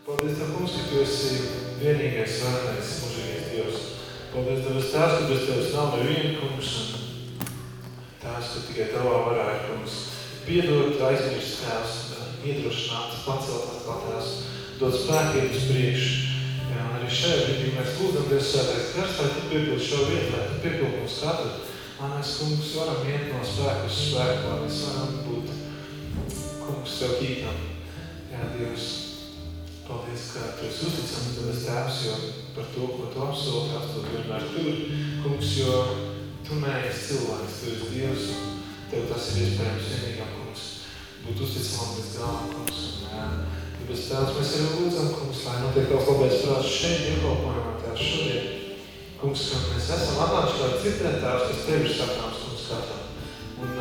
Paldies Tev, kungs, ka Tu esi vienīgais svētais mūžīgais Dievs. Paldies Tev, Tēvs, ka bez Tevis nav neviena, kungs, un Tēvs, ka tikai Tavā varā ir, kungs, piedot, aizmirst, Tēvs, iedrošināt, pacelt atkal, Tēvs, dot spēkiem uz priekšu. Jā, un arī šajā brīdī mēs lūdzam, Dievs svētais gars, lai Tu piepildi šo vietu, lai Tu piepildi mums katru, lai mēs, kungs, varam iet no spēku uz spēku, lai mēs varam būt, kungs, Tev tīkam. Jā, Dievs, paldies, ka Tu esi uzticams, Tev Tēvs, jo par to, ko Tu apsoli, Tēvs, Tu vienmēr tur, kungs, jo Tu neesi cilvēks, Tu esi Dievs, un Tev tas ir iespējams vienīgam, kungs, būt uzticamam līdz galam, kungs, un Tāpēc, Tēvs, mēs arī lūdzam, kungs, lai notiek kaut labais prāts šeit, iekalpojumā, Tēvs, šodien. Kungs, ka mēs esam atnāči, lai dzirdēt, Tēvs, kas Tev ir sakāms, kungs, katram. Un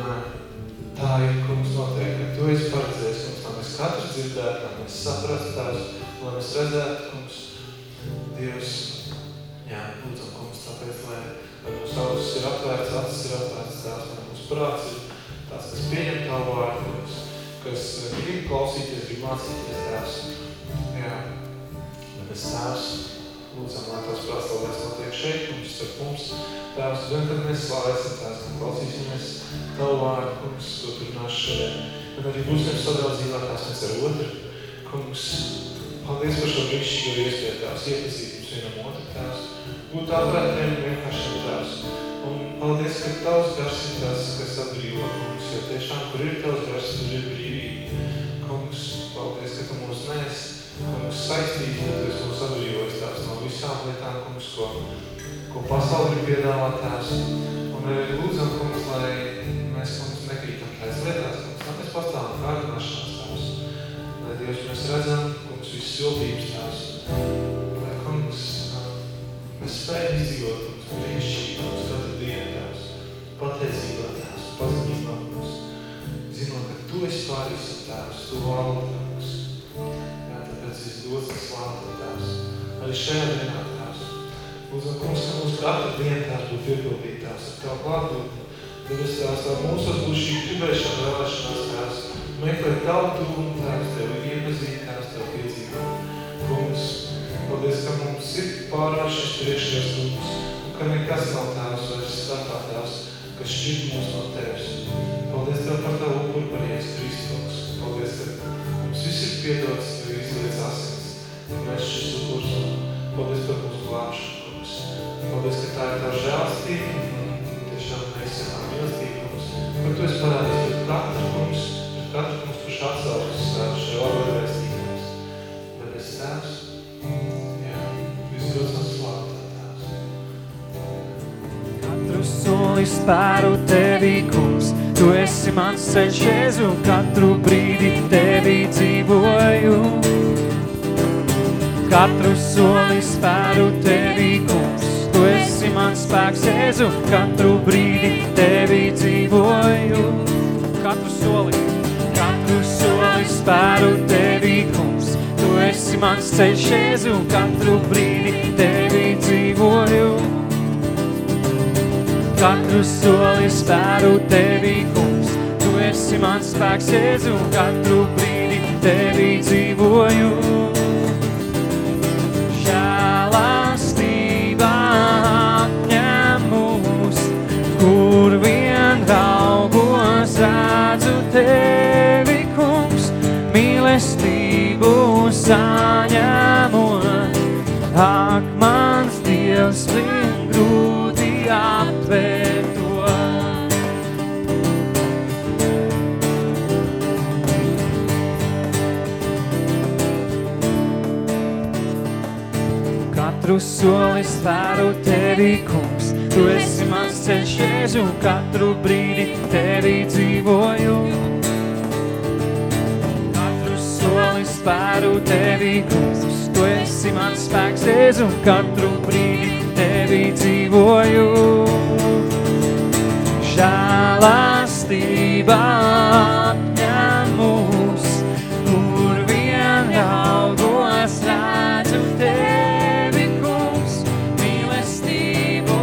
tā ir, kungs, notiek, ka Tu esi paredzējis, kungs, lai mēs katrs dzirdētu, lai mēs saprastu, Tēvs, lai mēs redzētu, kungs, Dievs, jā, lūdzam, kungs, tāpēc, lai mūsu ausis ir atvērts, acis ir atvērts, Tēvs, lai mūsu prāts ir tāds, kas pieņem Tavu vārdu, kungs, kas grib klausīties, grib mācīties, Tēvs. Jā, tāpēc, Tēvs, lūdzam, lai Tavs prāts labais notiek šeit, kungs, starp mums. Tēvs, gan, kad mēs slavēsim, Tēvs, kad klausīsimies Tavu vārdu, kungs, to turināšu šodien. Gan arī būsim sadraudzībā, Tēvs, mēs ar otru. Kungs, paldies par šo brīnišķīgo iespēju, Tēvs, iepazīt mums vienam otru, Tēvs. Būt atvērtiem vienkāršiem, Tēvs. Un paldies, ka Tavs gars ir tas, kas atbrīvo, kungs, jo tiešām, kur ir Tavs gars, tur ir brīvība. Kungs, paldies, ka Tu mūs nes, kungs, saistīt, ka Tu esi mūs atbrīvojis, Tēvs, no visām lietām, kungs, ko pasauli ir piedāvāt, Tēvs. Un arī lūdzam, kungs, lai mēs, kungs, nekrītam tais lietās, kungs, lai mēs pastāvam kārdināšanās, Tēvs. Lai, Dievs, mēs redzam, kungs, visu siltības, Tēvs. Lai, kungs, mēs spējam izdzīvot, kungs, brīnišķīgi, kungs, katru dienu, Tēvs. Pateicībā, Tēvs, pazemībā, kungs. Zinot, ka Tu esi pār visu, Tēvs, Tu valdi, kungs. Jā, tāpēc es dots un slāvu, Tēvs. Arī šajā dienā, Tēvs. Lūdzam, kungs, ka mums katru dienu, Tēvs, būtu piepildīt, Tēvs, ar Tavu klātbūtni. Tāpēc, Tēvs, lai mūsos būs šī gribēšana vēlēšanās, Tēvs. Meklēt Tavu tuvumu, Tēvs, Tevi iepazīt, Tēvs, Tevi piedzīvot. Kungs, paldies, ka mums ir pārāk šis priekšējais, kungs, un ka nekas nav, Tēvs, vairs starpā, Tēvs, kas šķirt mūs no Tevis. Paldies Tev par Tavu upuru par Jēzus Kristus. Paldies, ka mums viss ir piedots, Tev izliec asins, un mēs šis upurs, un paldies par mūsu glābšanu, kungs. Paldies, ka tā ir Tava žēlastība, un tiešām mēs esam mīlestība, kungs. Par Tu esi parādījis pret katru, kungs, kurš atsaucas šajā orvēlēstī, kungs. Tāpēc, Tēvs, jā, viss dots un slāvā, Tēvs. Katru soli spēru Tevī, kungs, Tu esi mans ceļš, Jēzu, katru brīdi Tevī dzīvoju. Katru soli spēru Tevī, kungs, Tu esi mans spēks, Jēzu, katru brīdi Tevī dzīvoju. Katru soli spēru Tevī, kungs, Tu esi mans ceļš, Jēzu, katru brīdi Tevī dzīvoju. Katru soli spēru Tevī, kungs, Tu esi mans spēks, Jēzu, katru brīdi Tevī dzīvoju. Žēlastība apņem mūs, kur vien raugos redzu Tevi, kungs, mīlestību saņemot. Ak, mans Dievs, vien grūti aptvērt to. Katru soli spēru Tevī, kungs, Tu esi mans ceļš, Jēzu, katru brīdi Tevī dzīvoju. Katru soli spēru Tevī, kungs, Tu esi mans spēks, Jēzu, katru brīdi Tevī dzīvoju. Žēlastība apņem mūs, kur vien raugos redzu Tevi, kungs, mīlestību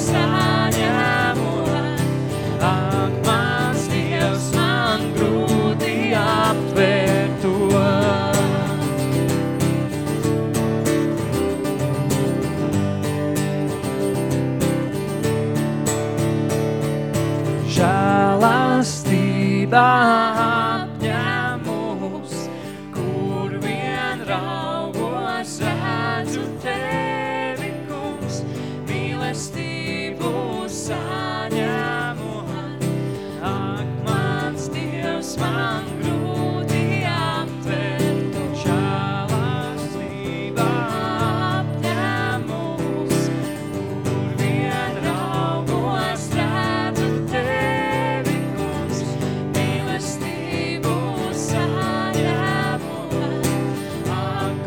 saņemot. Ak, mans Dievs, man grūti aptvērt to. mīlestība apņemus, kur vien raugos redzu tevi, kungs, mīlestību saņemu. Ak, mans Dievs, man grūti aptvert, žēlastība apņemus, kur vien raugos redzu tevi, kungs, mīlestību saņemu. Ak,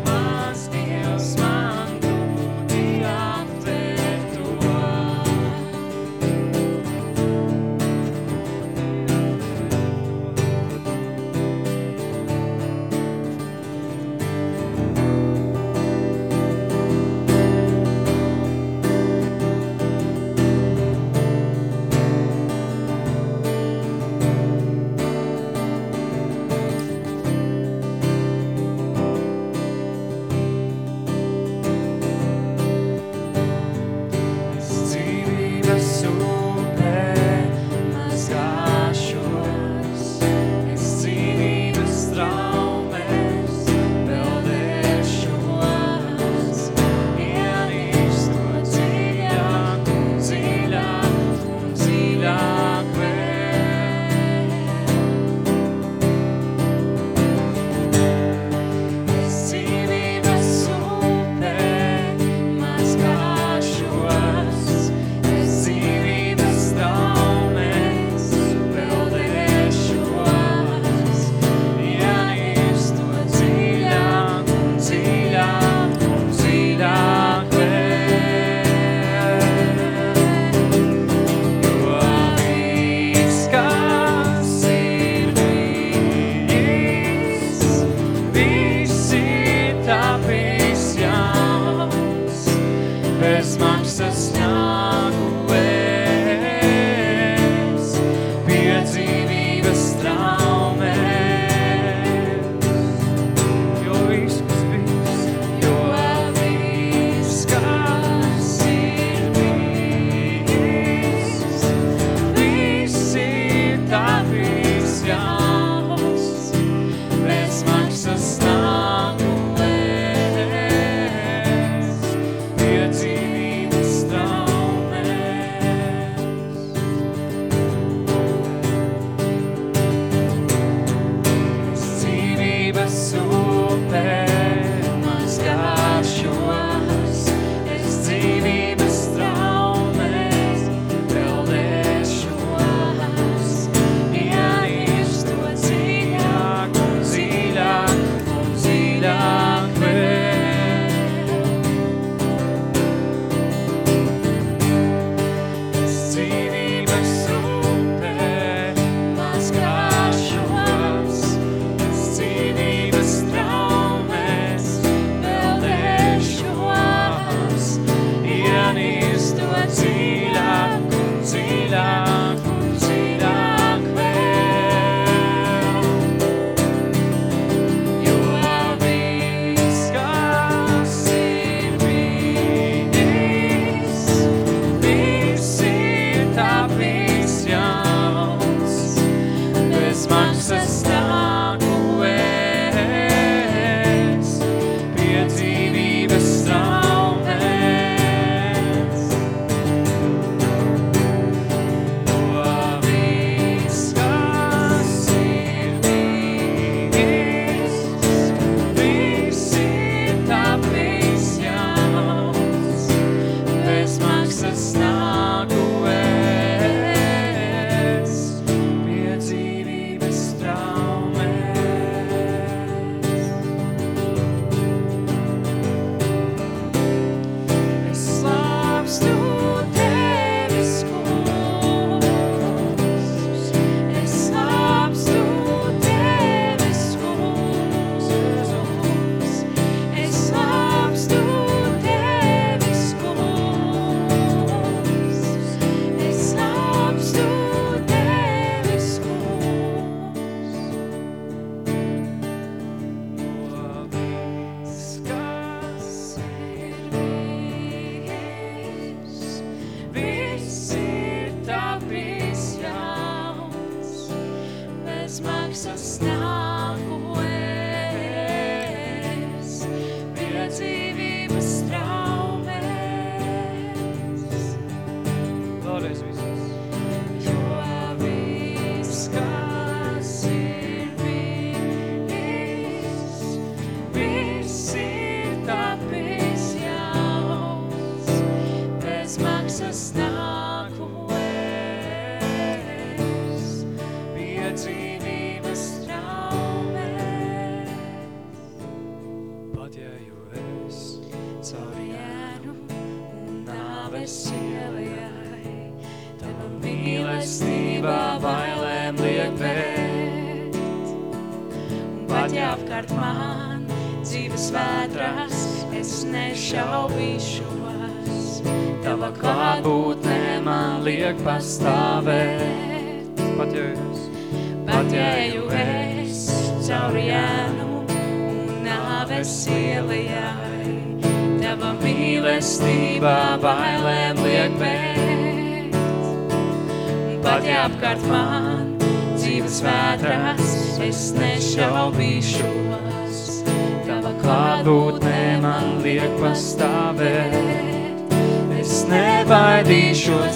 Pat ja jo es cauri ēnu un nāves ielai, tava mīlestība bailēm liek bēgt. Un pat ja apkārt man dzīves vētras, es nešaubīšos, tava klātbūtne man liek pastāvēt. Pat ja eju es cauri ēnu un nāves ielai, tava mīlestība bailēm liek bēgt. Un pat ja apkārt man dzīves vētras, es nešaubīšos, tava klātbūtne man liek pastāvēt. Es nebaidīšos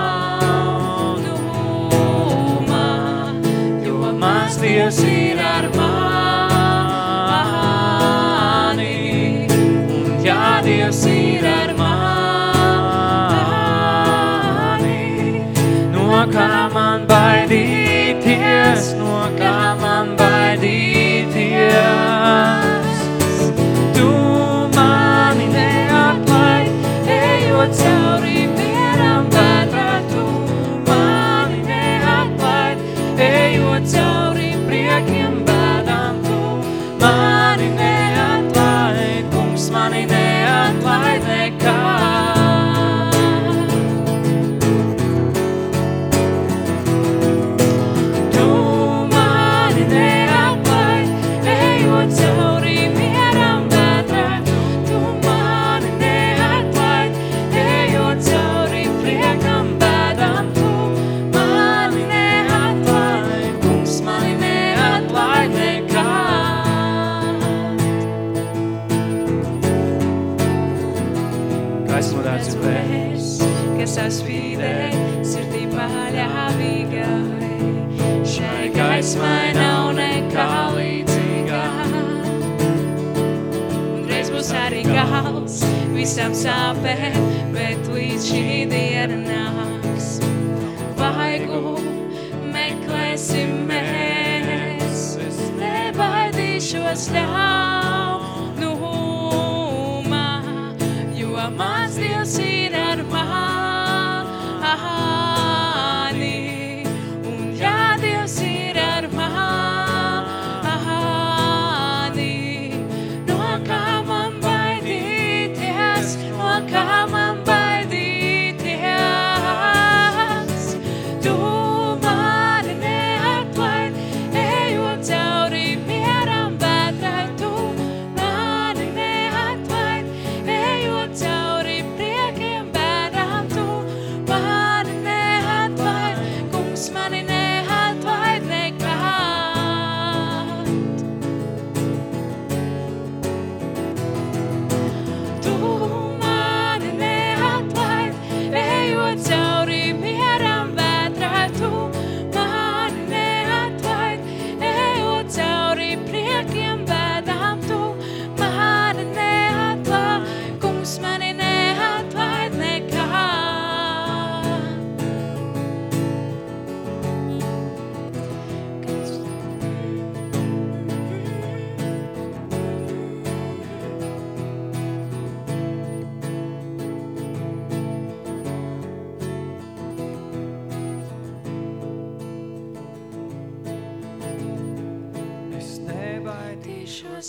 ļaunumā, jo mans Dievs ir ar mani. Un ja Dievs ir ar mani, no kā man baidīties, no kā man baidīties. Tu mani neatlaid, ejot cauri mieram vētrā, tu mani neatlaid, ejot cauri priekiem bēdām, tu mani neatlaid, kungs mani neatlaid nekad. Tu mani neatlaid, ejot cauri mieram vētrā, tu mani neatlaid, ejot cauri priekam bēdām, tu mani neatlaid, kungs mani neatlaid nekad. Gaismu redzu Es, kas saspīdē sirdī paļāvīgai, šai gaismai nav nekā līdzīgā. Un reiz būs arī gals visam sāpēm, bet līdz šī diena nāks. Vaigu meklēsim mēs, es nebaidīšos ļaunumā, jo mans Dievs ir ar mani. Un ja Dievs ir ar mani, no kā man baidīties, no kā man baidīties. Tu mani neatlaid, ejot cauri mieram vētrai, tu mani neatlaid, ejot cauri priekiem bēdām, tu mani neatlaid, kungs mani neatlaid nekad. Tu mani neatlaid, ejot cauri mieram vētrai, tu mani neatlaid, ejot cauri priekiem bēdām, tu mani neatlaid, kungs mani neatlaid nekad. es nebaidīšos. Baidīšos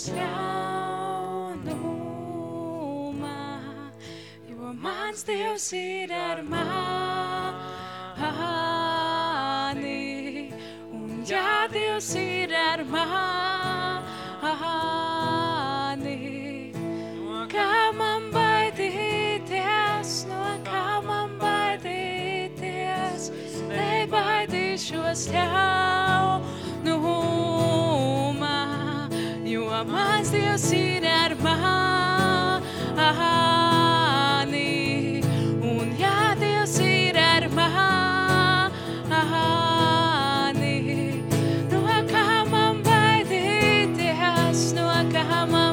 ļaunumā, jo mans Dievs ir ar mani. Un ja Dievs ir ar mani, no kā man baidīties, no kā man baidīties, nebaidīšos ļaunumā, jo mans Dievs ir ar mani. Un ja Dievs ir ar mani, no kā man baidīties, no kā man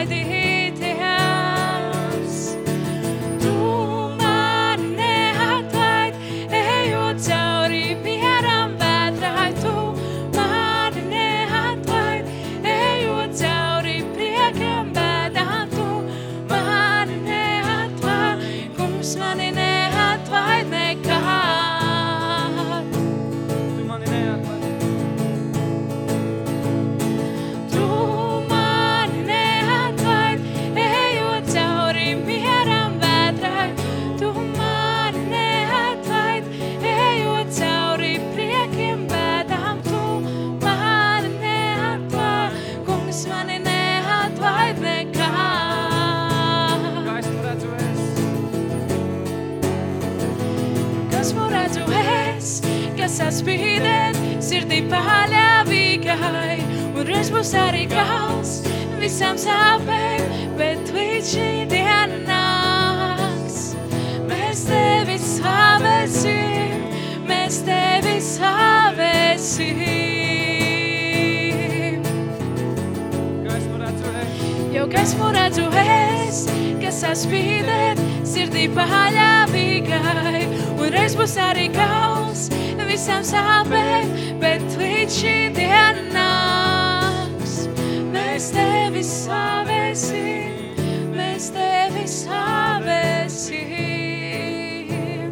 baidīties. Tu mani neatlaid, ejot cauri mieram vētrai, tu mani neatlaid, ejot cauri priekiem paļāvīgai, un reiz būs arī gals visām sāpēm, bet līdz šī diena nāks. Mēs tevi slavēsim, mēs tevi slavēsim. Jo gaismu redzu es, kas saspīdēt sirdī paļāvīgai, un reiz būs arī gals visām sāpēm, bet līdz šī diena nāks. Mēs tevi slavēsim, mēs tevi slavēsim.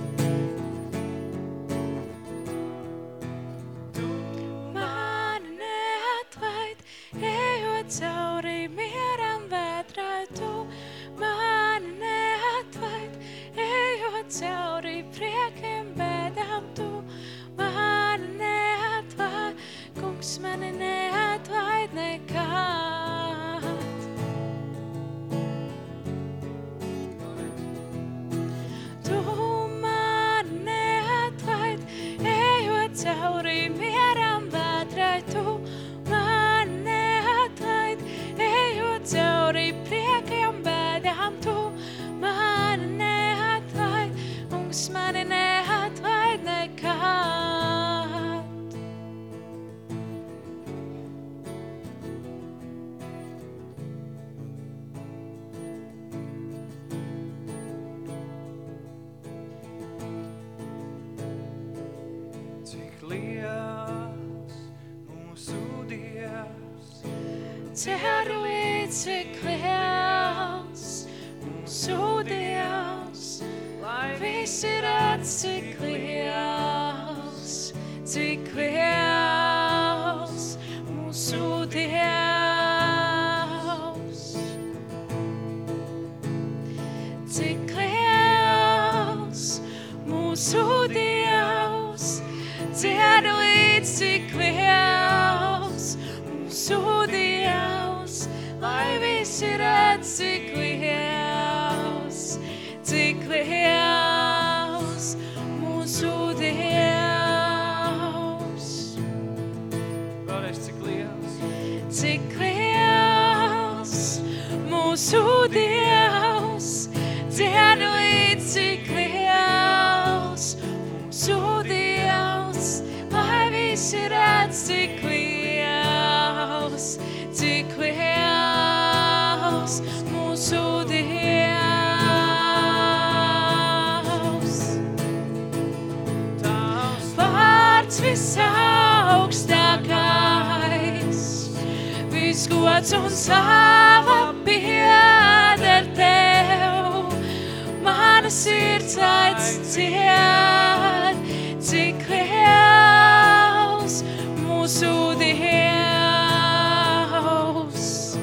Tu mani neatlaid, ejot cauri mieram vētrai, tu mani neatlaid, ejot cauri priekiem bēdām, tu mani neatlaid, kungs mani neatlaid nekad. Tu mani neatlaid, ejot cauri mieram vētrai, tu mani neatlaid, ejot cauri priekiem bēdām, tu mani neatlaid, kungs mani neatlaid nekad. Cik liels mūsu Dievs, Ceru cik liels mūsu Dievs, lai visi redz cik liels mūsu Dievs. Cik liels mūsu Dievs, ceru cik liels mūsu Dievs, lai visi redz cik liels mūsu Dievs. vēlreiz cik liels, Cik liels mūsu Dievs, dzienu līdz cik liels mūsu Dievs, lai visi redz cik liels mūsu Dievs. tavs Vārds visaugstākais, viss gods un slāva pieder tev. Mana sirds aic dzied, cik liels mūsu Dievs.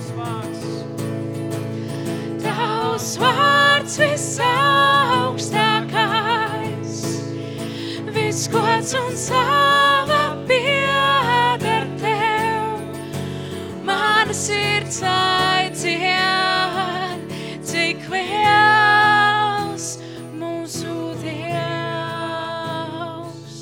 Tavs vārds visaugstākais, viss gods un slāva pieder tev. Mana sirds aic dzied, cik liels mūsu Dievs.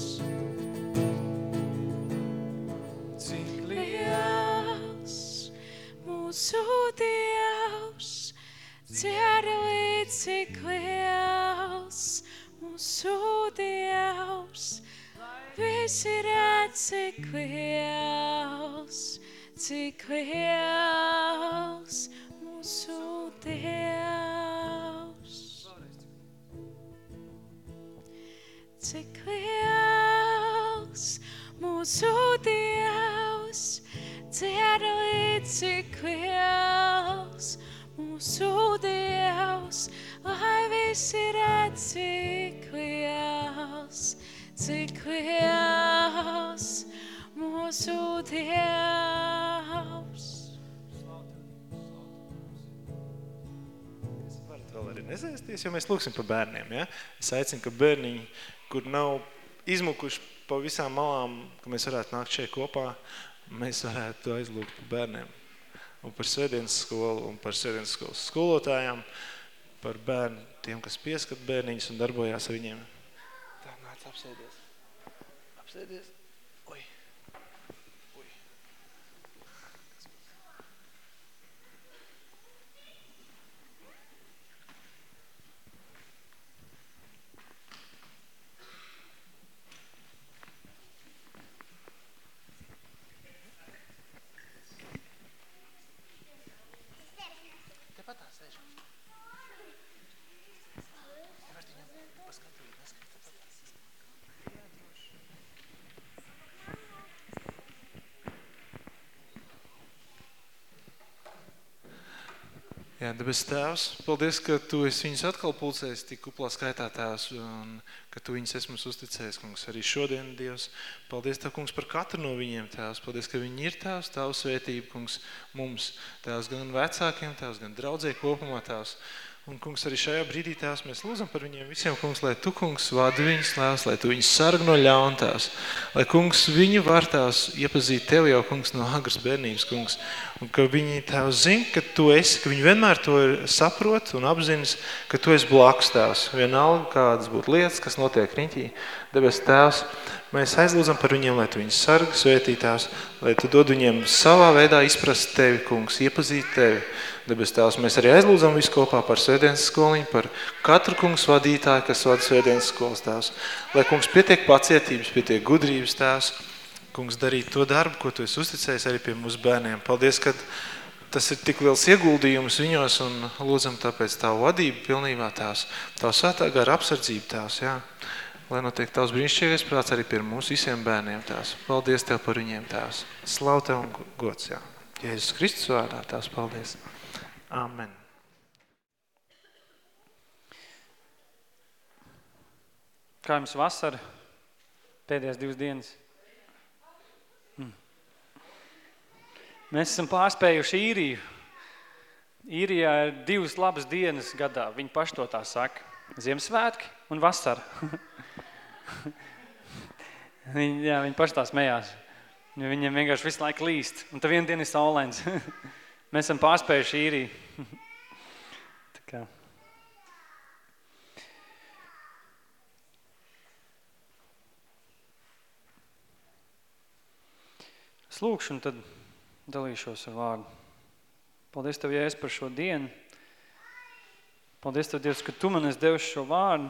cik Liels mūsu Dievs, ceru līdz cik liels mūsu Dievs, visi redz cik liels mūsu Dievs. Cik liels mūsu Dievs, ceru līdz cik liels mūsu Dievs, lai visi redz cik liels mūsu Dievs. Varat vēl arī nesaisties, jo mēs lūksim par bērniem, ja? Es aicinu, ka bērniņi, kur nav izmukuši pa visām malām, ka mēs varētu nākt šeit kopā, mēs varētu aizlūgt par bērniem. Un par svētdienas skolu, un par svētdienas skolas skolotājām, par bērnu, tiem, kas pieskat bērniņus un darbojās ar viņiem. Tā, nāc, apsēdies. Apsēdies. Oi. Jā, debes Tēvs, paldies, ka Tu esi viņus atkal pulcējis tik kuplā skaitā, Tēvs, un ka Tu viņus esi mums uzticējis, kungs, arī šodien, Dievs. Paldies Tev, kungs, par katru no viņiem, Tēvs. Paldies, ka viņi ir, Tēvs, Tavu svētību, kungs, mums, Tēvs, gan vecākiem, Tēvs, gan draudzē kopumā, Tēvs. Un, kungs, arī šajā brīdī, Tēvs, mēs lūdzam par viņiem visiem, kungs, lai Tu, kungs, vadi viņus, Tēvs, lai Tu viņus sarg no ļauna, Tēvs. Lai, kungs, viņi var, Tēvs, iepazīt Tev jau, kungs, no agras bērnības, kungs. Un ka viņi, Tēvs, zina, ka Tu esi, ka viņi vienmēr to saprot un apzinas, ka Tu esi blakus, Tēvs. Vienalga, kādas būtu lietas, kas notiek riņķī. Debes Tēvs, mēs aizlūdzam par viņiem, lai Tu viņus sargi, svētī, Tēvs, lai Tu dod viņiem savā veidā izprast Tevi, kungs, iepazīt Tevi. Debes Tēvs, mēs arī aizlūdzam visu kopā par svētdienas skoliņu, par katru, kungs, vadītāju, kas vada svētdienas skolas, Tēvs. Lai, kungs, pietiek pacietības, pietiek gudrības, Tēvs, kungs, darīt to darbu, ko Tu esi uzticējis arī pie mūsu bērniem. Paldies, ka tas ir tik liels ieguldījums viņos un lūdzam tāpēc Tavu vadību pilnībā, Tēvs. Tavu svētā gara apsardzību, Tēvs, jā. Lai notiek Tavs brīnišķīgais prāts arī pie mūsu visiem bērniem, Tēvs. Paldies Tev par viņiem, Tēvs. Slavu Tev un gods, jā. Jēzus Kristus vārdā, Tēvs, paldies. Amen. Kā jums vasara? Pēdējās 2 dienas. Mēs esam pārspējuši īriju. Īrijā ir 2 labas dienas gadā. Viņi paši to tā saka. Ziemassvētki un vasara. Viņi paši tā smējās. Viņiem vienkārši visu laiku līst. Un tā viena diena ir saulains. Mēs esam pārspējuši īriju. Tā kā. Es lūkšu un tad dalīšos ar vārdu. Paldies Tev, Jēzus, par šo dienu. Paldies Tev, Dievs, ka Tu man esi devis šo vārdu.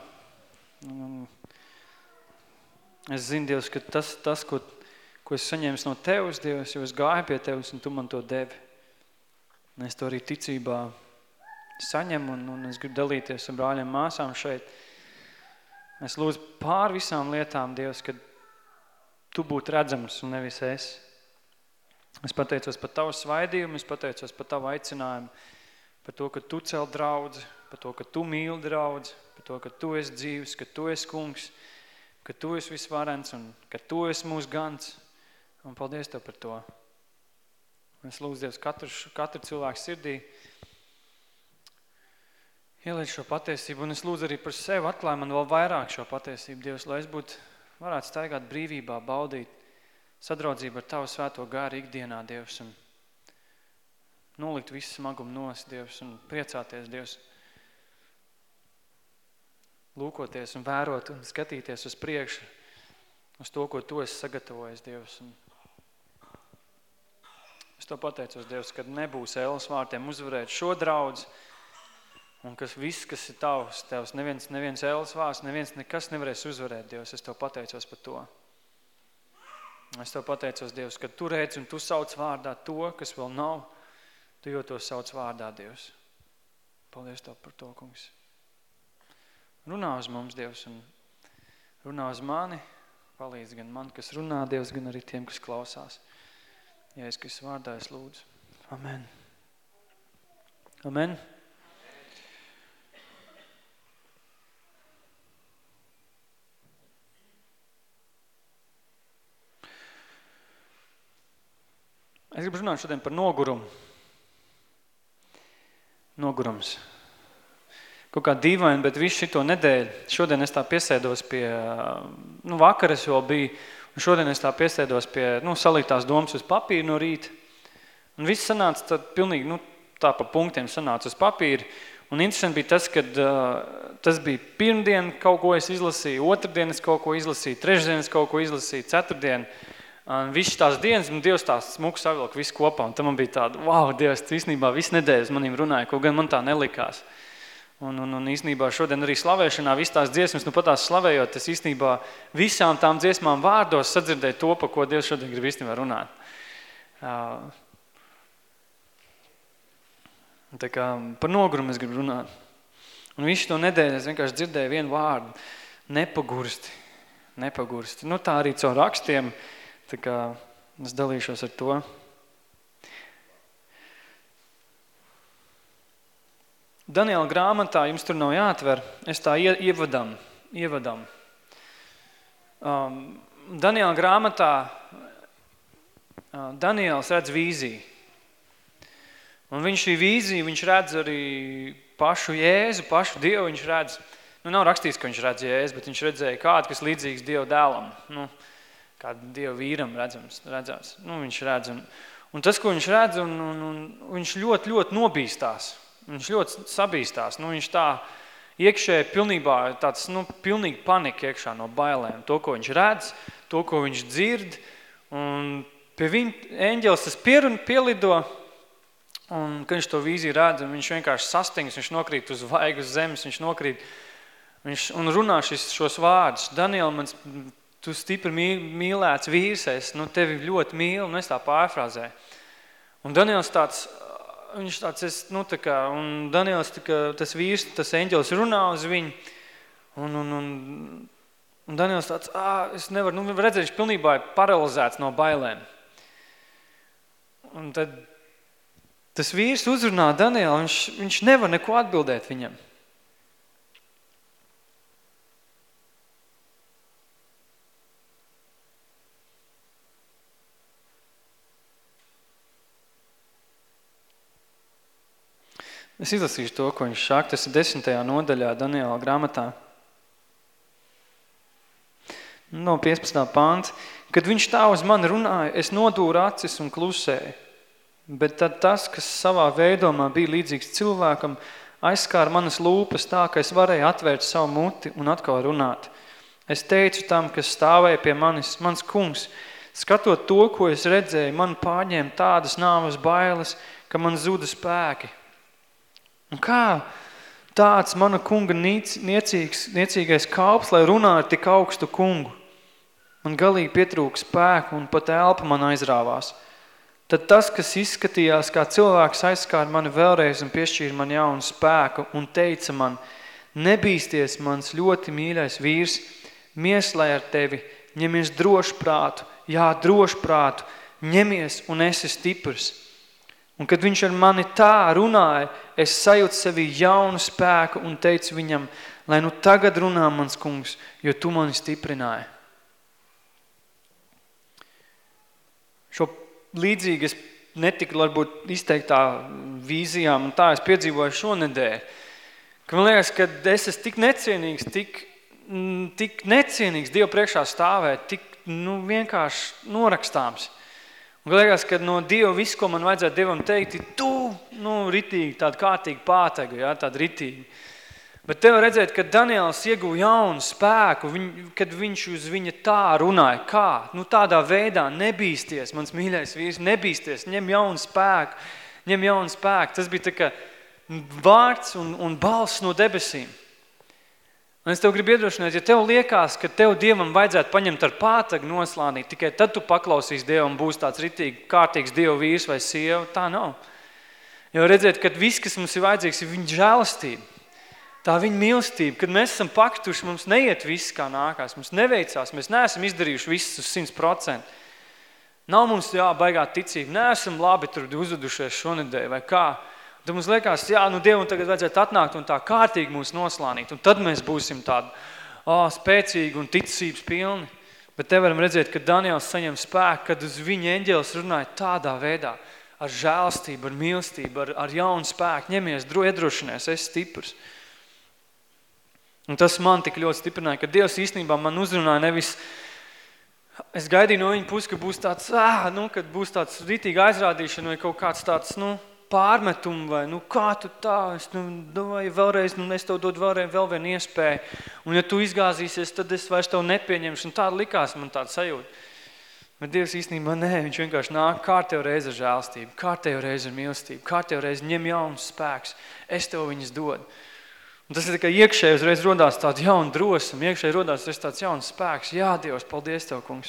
Es zinu, Dievs, ka tas ko es saņēmu no Tevis, Dievs, jo es gāju pie Tevis un Tu man to devi. Un es to arī ticībā saņemu un es gribu dalīties ar brāļiem māsām šeit. Es lūdzu pār visām lietām, Dievs, ka Tu būtu redzams un nevis es. Es pateicos par Tavu svaidījumu, es pateicos par Tavu aicinājumu, par to, ka Tu cel draudzi, par to, ka Tu mīli draudzi, par to, ka Tu esi dzīvs, ka Tu esi kungs, ka Tu esi visvarens un ka Tu esi mūsu gans. Un paldies Tev par to. Es lūdzu, Dievs, katru cilvēku sirdī ieliec šo patiesību, un es lūdzu arī par sevi atklāju man vēl vairāk šo patiesību, Dievs, lai es varētu staigāt brīvībā, baudīt sadraudzību ar Tavu svēto gāru ikdienā, Dievs, un nolikt visu smagumu nos, Dievs, un priecāties, Dievs, lūkoties un vērot un skatīties uz priekšu, uz to, ko Tu esi sagatavojis, Dievs, un es to pateicos, Dievs, kad nebūs ēlas vārtiem uzvarēt šo draudzi, un viss, kas ir Tavs, neviens ēlas vārds, nekas nevarēs uzvarēt, Dievs, es Tev pateicos par to. Es Tev pateicos, Dievs, kad Tu redzi un Tu sauc vārdā to, kas vēl nav, Tu jau to sauc vārdā, Dievs. Paldies Tev par to, kungs. Runā uz mums, Dievs, un runā uz mani, palīdz gan man, kas runā, Dievs, gan arī tiem, kas klausās. Jēzus Kristus vārdā es lūdzu. Amen. Amen. Es gribu runāt šodien par nogurumu. Nogurums. Kaut kā dīvaini, bet visu šito nedēļu. Šodien es tā piesēdos pie, vakar es vēl biju, un šodien es tā piesēdos pie, saliktās domas uz papīru no rīta. Un viss sanāca tad pilnīgi, tā pa punktiem sanāca uz papīru. Un interesanti bija tas, kad tas bija pirmdien kaut ko es izlasīju, otrdien es kaut ko izlasīju, trešdien es kaut ko izlasīju, ceturtdien. Un visas tās dienas, Dievs tās smuku savilka visu kopā. Un tam man bija tāda, wow, Dievs, īstenībā visu nedēļas manīm runāja, ko gan man tā nelikās. Un īstenībā šodien arī slavēšanā visas tās dziesmas, pat tās slavējot, es īstenībā visām tām dziesmām vārdos sadzirdēju to, pa ko Dievs šodien grib īstenībā runāt. Tā kā par nogurumu es gribu runāt. Un visu to nedēļu es vienkārši dzirdēju vienu vārdu. Nepagursti. Nu tā arī caur rakstiem. Tā kā es dalīšos ar to. Daniela grāmatā, jums tur nav jāatver, es tā ievadam. Daniela grāmatā Daniels redz vīziju. Un viņš šī vīzija, viņš redz arī pašu Jēzu, pašu Dievu viņš redz. Nav rakstīts, ka viņš redz Jēzu, bet viņš redzēja kādu, kas līdzīgs Dieva dēlam. Kādu Dieva vīram redzams. Viņš redz. Un tas, ko viņš redz, un viņš ļoti, ļoti nobīstās. Viņš ļoti sabīstās. Viņš tā iekšēji pilnībā tāds, pilnīgi panika iekšā no bailēm. To, ko viņš redz, to, ko viņš dzird. Un pie viņa eņģelis tas pielido, un kad viņš to vīziju redz, viņš vienkārši sastings, viņš nokrīt uz vaigu zemes, viņš nokrīt, un runā šos vārdus. Daniel, tu stipri mīlēts vīrs, es tevi ļoti mīlu, un es tā pārfrāzēju. Un Daniels tāds, un Daniels, tas vīrs, tas eņģelis runā uz viņu, un Daniels tāds, es nevaru, redzēt, viņš pilnībā ir paralizēts no bailēm. Un tad tas vīrs uzrunā Danielu, viņš nevar neko atbildēt viņam. Es izlasīšu to, ko viņš saka. Tas ir 10. nodaļā Daniela grāmatā. No 15. pāns. Kad viņš tā uz mani runāja, es nodūru acis un klusēju. Bet tad tas, kas savā veidomā bija līdzīgs cilvēkam, aizskāra manas lūpas tā, ka es varēju atvērt savu muti un atkal runāt. Es teicu tam, kas stāvēja pie manis, mans kungs, skatot to, ko es redzēju, man pārņēma tādas nāves bailes, ka man zuda spēki. Un kā tāds mana kunga niecīgais kalps, lai runā ar tik augstu kungu? Man galīgi pietrūka spēku un pat elpa man aizrāvās. Tad tas, kas izskatījās kā cilvēks, aizskāra mani vēlreiz un piešķīra man jaunu spēku un teica man, nebīsties mans ļoti mīļais vīrs, mieslē ar tevi, ņemies drošu prātu, ņemies un esi stiprs. Un kad viņš ar mani tā runāja, es sajūtu sevī jaunu spēku un teicu viņam, lai tagad runā mans kungs, jo tu mani stiprināji. Šo līdzīgi es netiku varbūt izteiktā vīzijām, un tā es piedzīvoju šonedēļ. Ka man liekas, ka es esmu tik necienīgs, tik necienīgs Dievu priekšā stāvēt, tik vienkārši norakstāms. Un liekas, ka no Dieva viss, ko man vajadzētu Dievam teikt, ir ritīgi, tāda kārtīga pātega, tāda ritīgi. Bet tev redzēt, ka Daniels ieguva jaunu spēku, kad viņš uz viņa tā runāja. Kā? Tādā veidā nebīsties, mans mīļais vīrs, nebīsties, ņem jaunu spēku. Tas bija tā kā vārds un balss no debesīm. Un es tev gribu iedrošināt, ja tev liekas, ka tev Dievam vajadzētu paņemt ar pātagu noslānīt, tikai tad tu paklausīs Dievam, būs tāds ritīgi kārtīgs Dieva vīrs vai sieva, tā nav. Jo redzēt, ka viss, kas mums ir vajadzīgs, ir viņa žēlastība. Tā viņa mīlestība, kad mēs esam paktuši, mums neiet viss kā nākās, mums neveicās, mēs neesam izdarījuši visus uz 100%. Nav mums baigā ticība, neesam labi tur uzvedušies šonedēļ vai kā. Tad mums liekas, Dievam tagad vajadzētu atnākt un tā kārtīgi mūs noslānīt, un tad mēs būsim tādi spēcīgi un ticības pilni. Bet te varam redzēt, ka Daniels saņem spēku, kad uz viņa eņģelis runāja tādā veidā, ar žēlastību, ar mīlestību, ar jaunu spēku, ņemies, iedrošinies, esi stiprs. Un tas man tik ļoti stiprināja, ka Dievs īstenībā man uzrunāja nevis, es gaidīju no viņa pusi, ka būs tāds, kad būs tāds ritīgi aizrādīšana vai kaut kāds tāds, pārmetumu vai, kā tu tā, vai vēlreiz, es tev dodu vēl vienu iespēju, un ja tu izgāzīsies, tad es vairs tev nepieņemšu, un tāda likās man tāda sajūta. Bet Dievs īstenībā viņš vienkārši nāk kārtējo reizi ar žēlstību, kārtējo reizi ar mīlestību, kārtējo reizi ņem jaunas spēks, es tev viņas dodu. Un tas ir tikai iekšēji uzreiz rodās tāda jauna drosme, iekšēji rodās tāds jauns spēks. Jā, Dievs, paldies tev, kungs.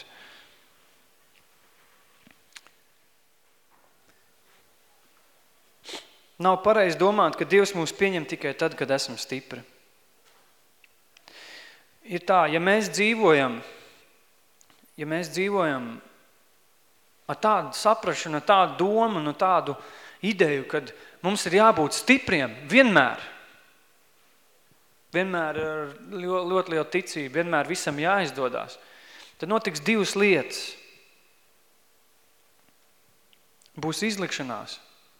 Nav pareizi domāt, ka Dievs mūs pieņem tikai tad, kad esam stipri. Ir tā, ja mēs dzīvojam ar tādu saprašanu, ar tādu domu, ar tādu ideju, kad mums ir jābūt stipriem vienmēr ar ļoti lielu ticību, vienmēr visam jāizdodās, tad notiks divas lietas. Būs izlikšanās.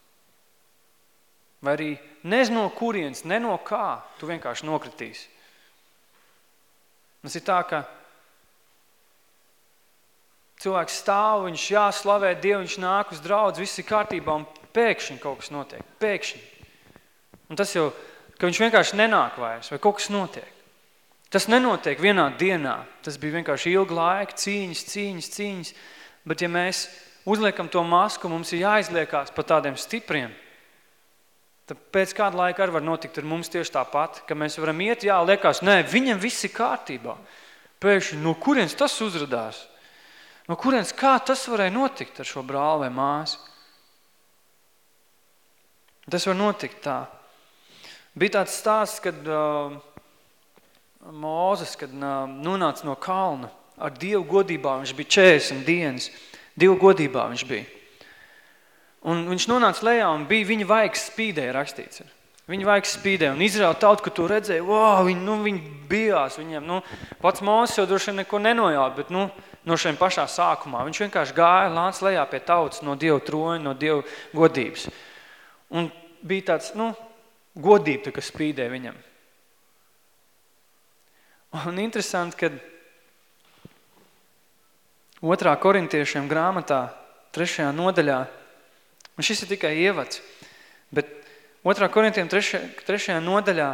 Vai arī nezinu no kurienes, ne no kā, tu vienkārši nokritīsi. Tas ir tā, ka cilvēks stāv, viņš jāslavē Dievu, viņš nāk uz draudz, viss ir kārtībā un pēkšņi kaut kas notiek. Pēkšņi. Un tas jau, ka viņš vienkārši nenāk vairs, vai kaut kas notiek. Tas nenotiek vienā dienā. Tas bija vienkārši ilga laika, cīņas. Bet ja mēs uzliekam to masku, mums ir jāizliekās par tādiem stipriem, tad pēc kāda laika arī var notikt ar mums tieši tāpat, ka mēs varam iet, liekas, nē, viņam viss ir kārtībā. Pēkšņi, no kurienes tas uzradās? No kurienes, kā tas varēja notikt ar šo brāli vai māsi? Tas var notikt tā. Bija tāds stāsts, kad Mūzes, kad nonāca no kalna ar Dievu godībā, viņš bija 40 dienas, Dievu godībā viņš bija. Un viņš nonāca lejā un bija viņa vaigs spīdēja rakstīts. Viņa vaigs spīdēja un Izraela tauta, kad to redzēja, viņi bijās viņiem. Pats Mūzes jau droši vien neko nenojāt, bet no šiem pašā sākumā. Viņš vienkārši gāja, lāca lejā pie tautas no Dieva troņa, no Dieva godības. Un bija tāds, godība, kas spīdēja viņam. Un interesanti, kad 2. Korintiešiem grāmatā, 3. nodaļā, un šis ir tikai ievads, bet 2. Korintiem 3. nodaļā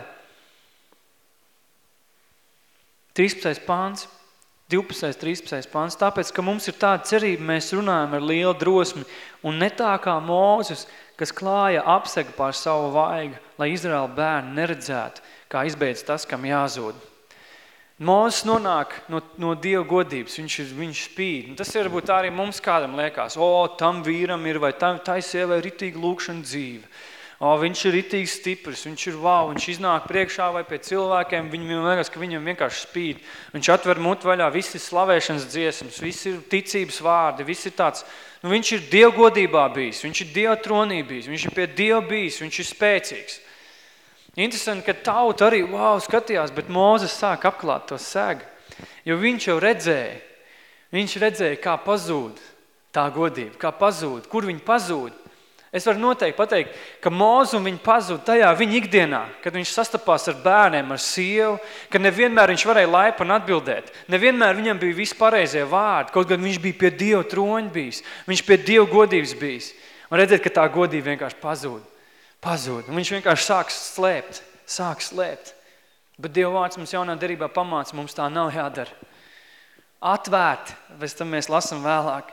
13. pāns, 12. 13. pāns, tāpēc, ka mums ir tāda cerība, mēs runājam ar lielu drosmi, un ne tā kā Mūzes, kas klāja apsega pār savu vaigu, lai Izraēla bērni neredzētu, kā izbeidz tas, kam jāzūd. Mūzes nonāk no Dieva godības, viņš spīd. Un tas ir varbūt arī mums kādam liekas, tam vīram ir, vai tai sievai ritīgi lūkšana dzīve. Viņš ir ritīgi stiprs, viņš iznāk priekšā vai pie cilvēkiem, viņam liekas, ka viņam vienkārši spīd. Viņš atver mutu vaļā, viss ir slavēšanas dziesmas, viss ir ticības vārdi, viss ir tāds, viņš ir Dieva godībā bijis, viņš ir Dieva tronī bijis, viņš ir pie Dieva bijis, viņš ir spēcīgs. Interesanti, ka tauta arī, skatījās, bet Mūzes sāk apklāt to segu, jo viņš jau redzēja, kā pazūd tā godība, kā pazūd, kur viņa pazūd. Es varu noteikti pateikt, ka Mūzes un viņa pazūd tajā viņa ikdienā, kad viņš sastapās ar bērniem, ar sievu, ka nevienmēr viņš varēja laipni atbildēt, nevienmēr viņam bija visi pareizie vārdi, kaut gan viņš bija pie Dieva troņa bijis, viņš pie Dieva godības bijis. Un redzēt, ka tā godība vienkārši pazūd. Un viņš vienkārši sāk slēpt. Bet Dieva vārds mums jaunā derībā pamāca, mums tā nav jādara. Atvērt, bez tam mēs lasam vēlāk.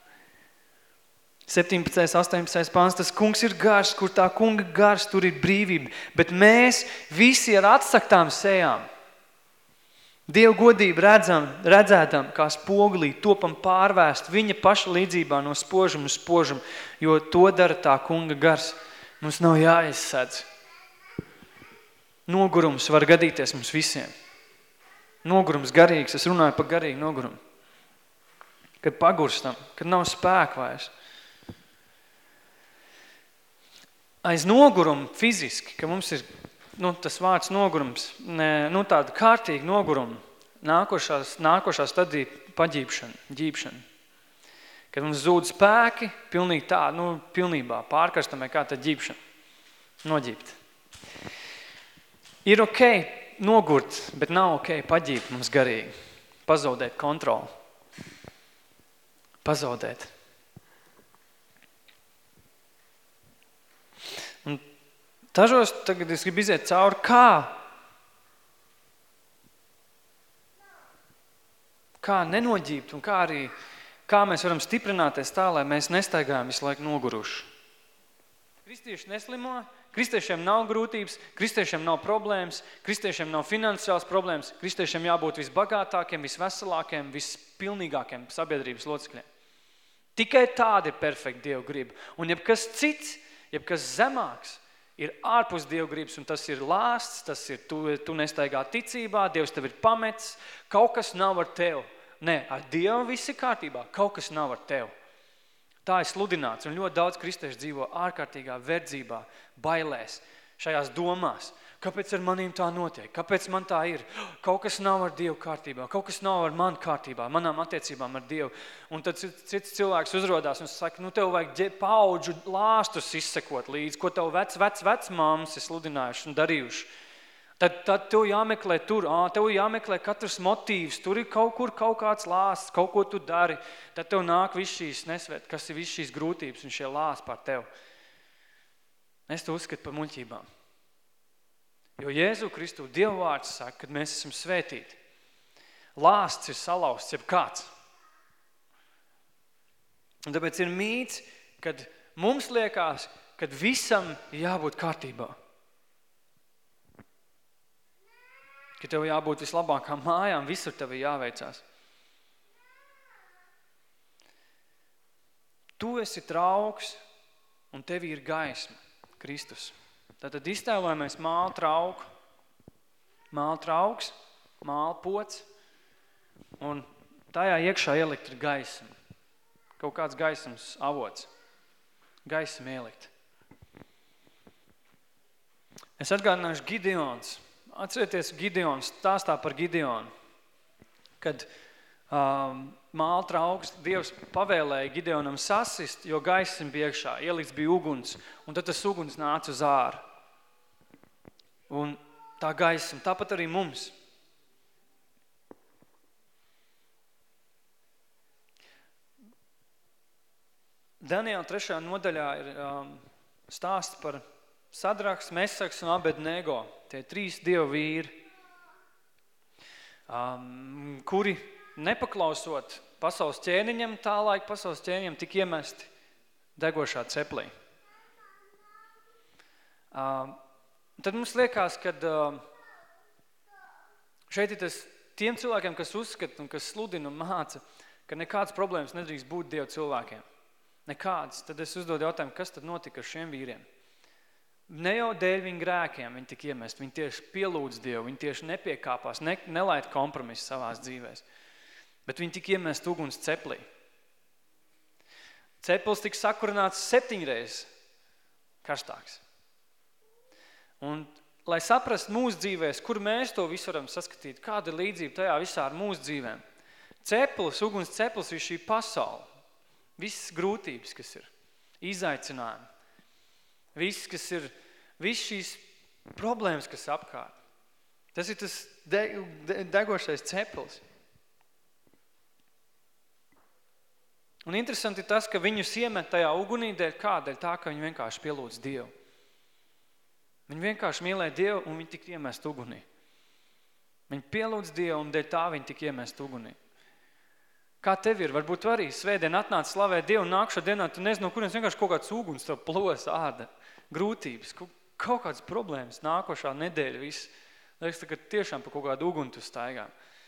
17. 18. pāns, tas kungs ir gars, kur tā kunga gars, tur ir brīvība. Bet mēs visi ar atsaktām sejām. Dieva godību redzētam, kā spogulī, topam pārvērst viņa paša līdzībā no spožuma uz spožumu, jo to dara tā kunga gars. Mums nav jāizsēdz. Nogurums var gadīties mums visiem. Nogurums garīgs, es runāju par garīgu nogurumu. Kad pagurstam, kad nav spēka vairs. Aiz nogurumu fiziski, ka mums ir tas vārds nogurums, tāda kārtīga noguruma, nākošā stadija ģībšana. Kad mums zūd spēki, pilnīgi tā, pilnībā pārkarstamē kā tā ģībšana. Noģībt. Ir ok nogurt, bet nav ok paģībt mums garīgi. Pazaudēt kontroli. Pazaudēt. Un dažos tagad es gribu iziet cauri, kā nenoģībt un kā mēs varam stiprināties tā, lai mēs nestaigājam visu laiku noguruši. Kristieši neslimo, kristiešiem nav grūtības, kristiešiem nav problēmas, kristiešiem nav finansiāls problēmas, kristiešiem jābūt visbagātākiem, visveselākiem, vispilnīgākiem sabiedrības locekļiem. Tikai tāda ir perfekta Dieva griba. Un jebkas cits, jebkas zemāks, ir ārpus Dieva gribas, un tas ir lāsts, tas ir tu nestaigā ticībā, Dievs tev ir pamets, kaut kas nav ar tev. Nē, ar Dievu viss ir kārtībā, kaut kas nav ar tev. Tā ir sludināts, un ļoti daudz kristieši dzīvo ārkārtīgā verdzībā, bailēs, šajās domās. Kāpēc ar manīm tā notiek? Kāpēc man tā ir? Kaut kas nav ar Dievu kārtībā, kaut kas nav ar mani kārtībā, manām attiecībām ar Dievu. Un tad cits cilvēks uzrodās un saka, tev vajag paudžu lāstus izsekot līdzi, ko tev vecmāmas ir sludinājuši un darījuši. Tad tev jāmeklē tur, tev jāmeklē katrs motīvs, tur ir kaut kur kaut kāds lāsts, kaut ko tu dari, tad tev nāk viss šīs nesvēt, kas ir viss šīs grūtības un šie lāsti pār tev. Es to uzskatu par muļķībām. Jo Jēzu Kristu Dieva vārds saka, kad mēs esam svētīti. Lāsts ir salauzts, jeb kāds. Un tāpēc ir mīts, kad mums liekas, kad visam jābūt kārtībā. Ka tev jābūt vislabākām mājām, visur tev jāveicās. Tu esi trauks un tev ir gaisma, Kristus. Tātad iztēlojamies māla trauku, māla trauks, māla pots, un tajā iekšā ielikt ir gaisma. Kaut kāds gaismas avots. Gaisma ielikt. Es atgādināšu Gideons. Atcerieties, Gideons, stāstā par Gideonu, kad māla trauks, Dievs pavēlēja Gideonam sasist, jo gaisma bija iekšā, ielikts bija uguns, un tad tas uguns nāca uz āru. Un tā gaisma, tāpat arī mums. Daniela 3. nodaļā ir stāsts par Sadraks, Mesaks un Abednego, tie 3 Dieva vīri, kuri nepaklausot pasaules ķēniņam, tā laika pasaules ķēniņam, tik iemesti degošā ceplī. Tad mums liekas, ka šeit ir tas tiem cilvēkiem, kas uzskata un kas sludina un māca, ka nekādas problēmas nedrīkst būt Dieva cilvēkiem. Nekādas. Tad es uzdodu jautājumu, kas tad notika ar šiem vīriem? Ne jau dēļ viņu grēkiem viņi tik iemest, viņi tieši pielūdz Dievu, viņi tieši nepiekāpās, nelaid kompromisu savās dzīvēs, bet viņi tik iemest uguns ceplī. Ceplis tika sakurināts 7 reizes karstāks. Un, lai saprast mūsu dzīvēs, kur mēs to visu varam saskatīt, kāda ir līdzība tajā visā ar mūsu dzīvēm. Ceplis, uguns ceplis ir šī pasaule, visas grūtības, kas ir, izaicinājumi. Viss šīs problēmas, kas apkārt. Tas ir tas degošais ceplis. Un interesanti ir tas, ka viņus iemet tajā ugunī dēļ kādēļ tā, ka viņi vienkārši pielūdz Dievu. Viņi vienkārši mīlē Dievu un viņi tik iemest ugunī. Viņi pielūdz Dievu un dēļ tā viņi tik iemest ugunī. Kā tev ir? Varbūt tu arī svētdien atnāc slavēt Dievu un nākšā dienā, tu nezinu, no kurienes vienkārši kaut kāds uguns tev plos āda, grūtības, kaut kādas problēmas, nākošā nedēļa viss. Liekas, ka tiešām pa kaut kādu uguni tu staigā.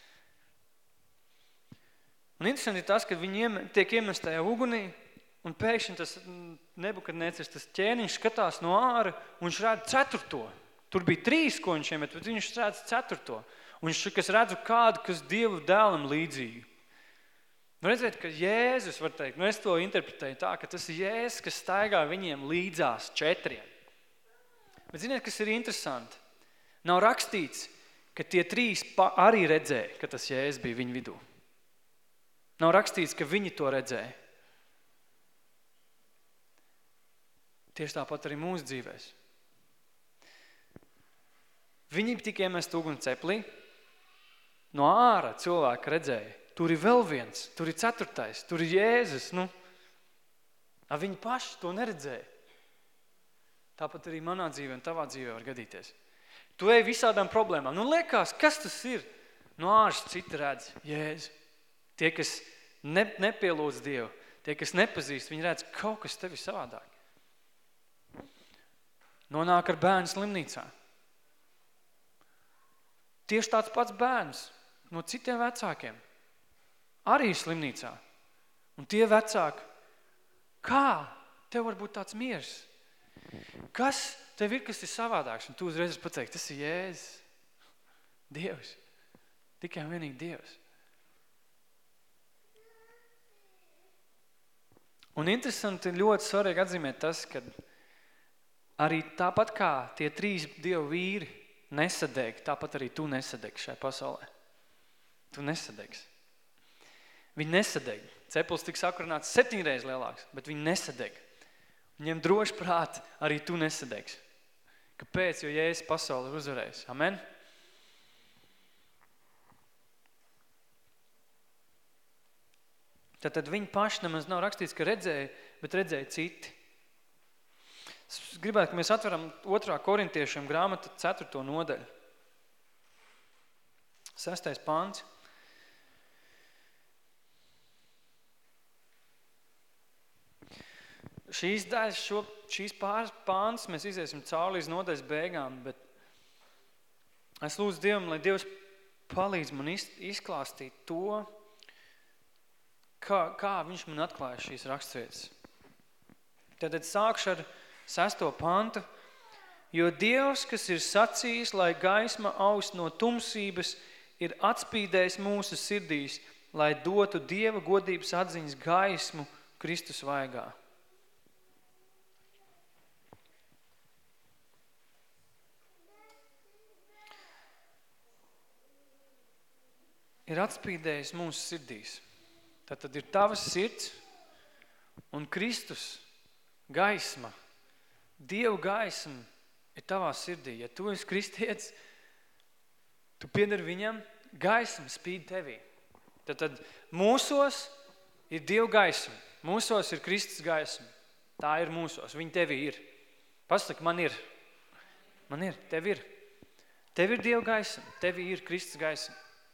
Un interesanti ir tas, ka viņi tiek iemest tajā ugunī un pēkšņi tas Nebukadnecars, tas ķēniņš skatās no āra un viņš redz 4. Tur bija 3, ko viņš iemet, bet viņš redz 4. Un viņš, kas redzu kādu, kas Dievu dēlam līdzīgi. Nu redziet, ka Jēzus, var teikt, es to interpretēju tā, ka tas ir Jēzus, kas staigā viņiem līdzās 4. Bet ziniet, kas ir interesanti? Nav rakstīts, ka tie 3 arī redzēja, ka tas Jēzus bija viņu vidū. Nav rakstīts, ka viņi to redzēja. Tieši tāpat arī mūsu dzīvēs. Viņi tika iemest uguns ceplī, no āra cilvēka redzēja. Tur ir vēl viens, tur ir 4, tur ir Jēzus. Viņi paši to neredzēja. Tāpat arī manā dzīvē un tavā dzīvē var gadīties. Tu ej visādām problēmām. Liekas, kas tas ir? No āras citi redz Jēzu. Tie, kas nepielūdz Dievu, tie, kas nepazīst, viņi redz kaut kas tevi savādāk. Nonāk ar bērnu slimnīcā. Tieši tāds pats bērns no citiem vecākiem. Arī slimnīcā. Un tie vecāki, kā tev var būt tāds miers? Kas tev ir, kas ir savādāks? Un tu uzreiz pateikt, tas ir Jēzus. Dievs. Tikai un vienīgi Dievs. Un interesanti, ļoti svarīgi atzīmēt tas, ka arī tāpat kā tie 3 Dievu vīri nesadeg, tāpat arī tu nesadeg šajā pasaulē. Tu nesadegs. Viņi nesadeg. Cepuls tiks sakurināts 7 reizes lielāks, bet viņi nesadeg. Viņiem droši prāt, arī tu nesadegs. Kāpēc? Jo Jēzus pasauli ir uzvarējis. Amen? Tad viņi paši nemaz nav rakstīts, ka redzēja, bet redzēja citi. Es gribētu, ka mēs atveram 2. korintiešiem grāmatu 4. nodaļu. 6. pants. Šīs daļas, šīs pāris pāns mēs iziesim cauri līdz nodaļas beigām, bet es lūdzu Dievam, lai Dievs palīdz man izklāstīt to, kā viņš man atklāja šīs rakstvietas. Tad sākšu ar 6. pantu. Jo Dievs, kas ir sacījis, lai gaisma aust no tumsības, ir atspīdējis mūsu sirdīs, lai dotu Dieva godības atziņas gaismu Kristus vaigā. Ir atspīdējis mūsu sirdīs. Tad ir tavas sirds un Kristus gaisma, Dievu gaisma ir tavā sirdī. Ja tu esi kristietis, tu piedari viņam, gaisma spīd tevī. Tad mūsos ir Dievu gaisma, mūsos ir Kristus gaisma. Tā ir mūsos, viņa tevī ir. Pasaki, man ir, tev ir. Tev ir Dievu gaisma, tevī ir Kristus gaisma.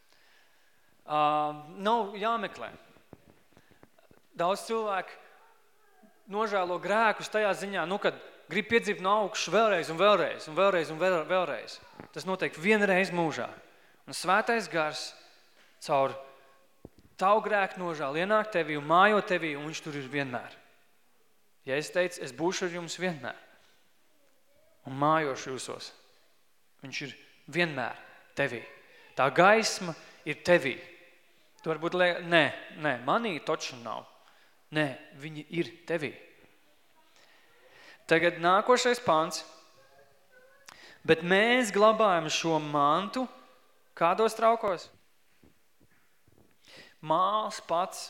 Nav jāmeklē. Daudz cilvēku nožēlo grēkus tajā ziņā, kad grib piedzīvot no augšas vēlreiz un vēlreiz un vēlreiz un vēlreiz. Tas notiek vienreiz mūžā. Un svētais gars caur tavu grēku nožēlu ienāk tevī un mājo tevī, un viņš tur ir vienmēr. Ja es teicu, es būšu ar jums vienmēr un mājošu jūsos, viņš ir vienmēr tevī. Tā gaisma ir tevī. Tu varbūt nē, manī toču nav. Nē, viņi ir tevī. Tagad nākošais pants. Bet mēs glabājam šo mantu kādos traukos? Māls pats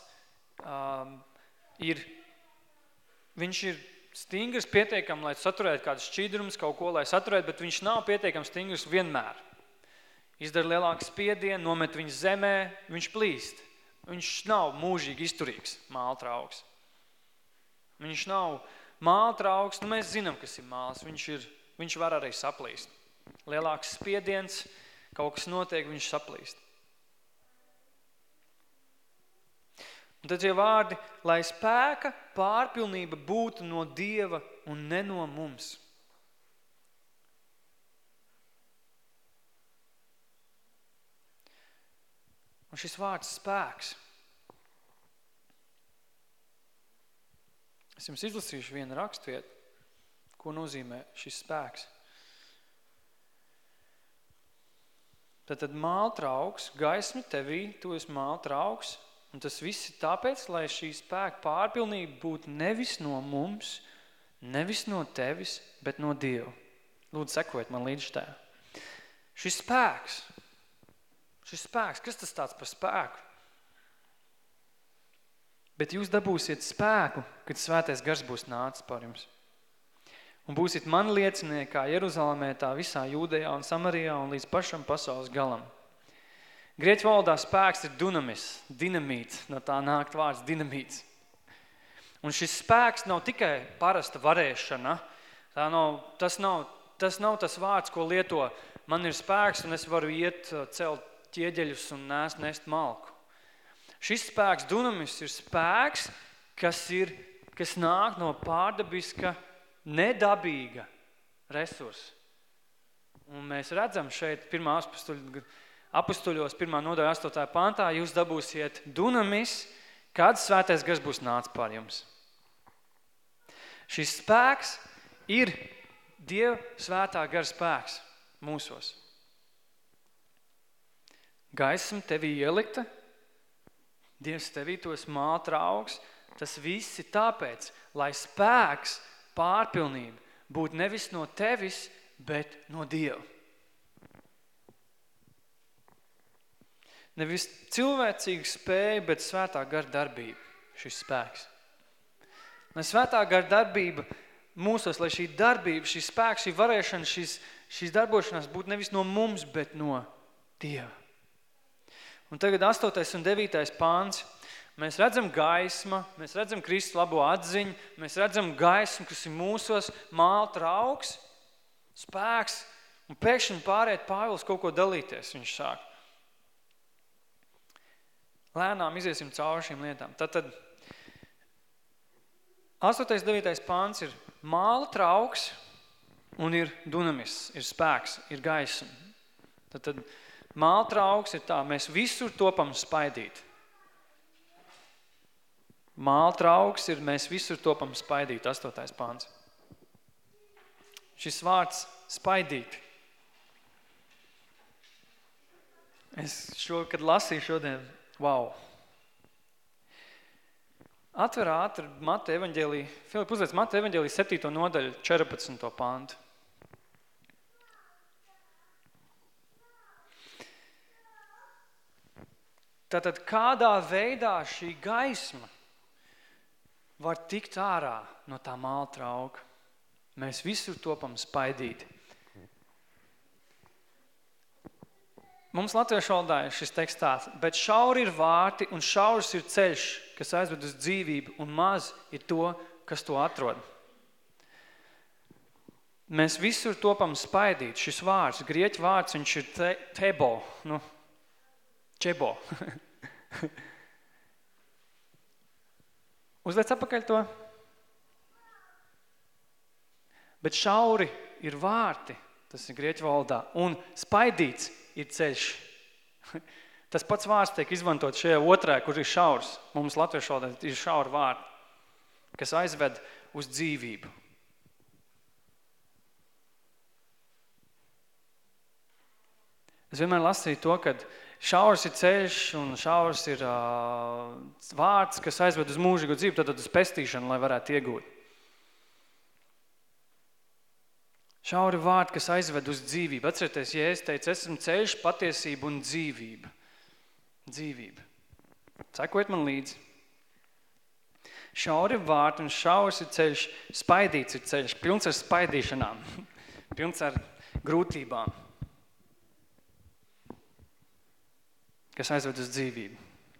viņš ir stingrs pietiekam, lai saturētu kādus šķidrumus, kaut ko, lai saturētu, bet viņš nav pietiekam stingrs vienmēr. Izdara lielāku spiedienu, nomet viņu zemē, viņš plīst. Viņš nav mūžīgi izturīgs māltrauks. Viņš nav māltrauks, mēs zinām, kas ir māls. Viņš var arī saplīst. Lielāks spiediens, kaut kas notiek, viņš saplīst. Un tad šie vārdi, lai spēka pārpilnība būtu no Dieva un ne no mums. Un šis vārds spēks. Es jums izlasīšu vienu rakstvietu, ko nozīmē šis spēks. Tad māltrauks, gaisma tevī, tu esi māltrauks, un tas viss ir tāpēc, lai šī spēka pārpilnība būtu nevis no mums, nevis no tevis, bet no Dieva. Lūdzu, sekojiet man līdz tā. Šis spēks, kas tas tāds par spēku? Bet jūs dabūsiet spēku, kad svētais gars būs nācis par jums. Un būsiet mani liecinieki kā Jeruzalemē, tā visā Jūdejā un Samarijā un līdz pašam pasaules galam. Grieķu valodā spēks ir dunamis, dinamīts, no tā nāk vārds dinamīts. Un šis spēks nav tikai parasta varēšana, tas nav tas vārds, ko lieto, man ir spēks un es varu iet celt ķieģeļus un nest malku. Šis spēks, dunamis, ir spēks, kas nāk no pārdabiska, nedabīga resursa. Un mēs redzam šeit 1. apustuļos 1. nodaļa 8. pantā, jūs dabūsiet dunamis, kad svētais gars būs nācis pār jums. Šis spēks ir Dieva svētā gara spēks mūsos. Gaisma tevī ielikta, Dievs tevī tos māla trauks, tas viss ir tāpēc, lai spēks, pārpilnība būtu nevis no tevis, bet no Dieva. Nevis cilvēcīga spēja, bet svētā gara darbība, šis spēks. Lai svētā gara darbība mūsos, lai šī darbība, šis spēks, šī varēšana, šīs darbošanās būtu nevis no mums, bet no Dieva. Un tagad 8. un 9. pāns. Mēs redzam gaisma, mēs redzam Kristus labo atziņu, mēs redzam gaismu, kas ir mūsos, māla trauks, spēks, un pēkšņi pārēt Pāvils kaut ko dalīties, viņš sāk. Lēnām iziesim cauri šīm lietām. Tātad 8. 9. pāns ir māla trauks un ir dunamis, ir spēks, ir gaisma. Tātad māla trauks ir tā, mēs visur topam spaidīt. Māla trauks ir, mēs visur topam spaidīt, 8. pāns. Šis vārds spaidīt. Es kad lasīju šodien, wow. Atver ātri Mata evaņģēlī, Filip uzliec Mata evaņģēlī 7. nodaļu, 14. pāntu. Tātad kādā veidā šī gaisma var tikt ārā no tā māla trauka? Mēs visur topam spaidīti. Mums latviešu valodā ir šis teksts tāds, bet šauri ir vārti un šauris ir ceļš, kas aizved uz dzīvību, un maz ir to, kas to atrod. Mēs visur topam spaidīt. Šis vārds, grieķu vārds, viņš ir tebo, čebo. Uzliec apakaļ to. Bet šauri ir vārti, tas ir grieķu valodā, un spaidīts ir ceļš. Tas pats vārds tiek izmantot šajā otrā, kur ir šaurs. Mums latviešu valodā ir šauri vārti, kas aizved uz dzīvību. Es vienmēr lasīju to, ka šaurs ir ceļš un šaurs ir vārds, kas aizved uz mūžīgu dzīvi, tad uz pestīšanu, lai varētu iegūt. Šauri vārdi, kas aizved uz dzīvību. Atcerieties, Jēzus teica, esmu ceļš, patiesība un dzīvība. Dzīvība. Sekojiet man līdzi. Šauri vārdi un šaurs ir ceļš, spaidīts ir ceļš, pilns ar spaidīšanām, pilns ar grūtībām, kas aizved uz dzīvību.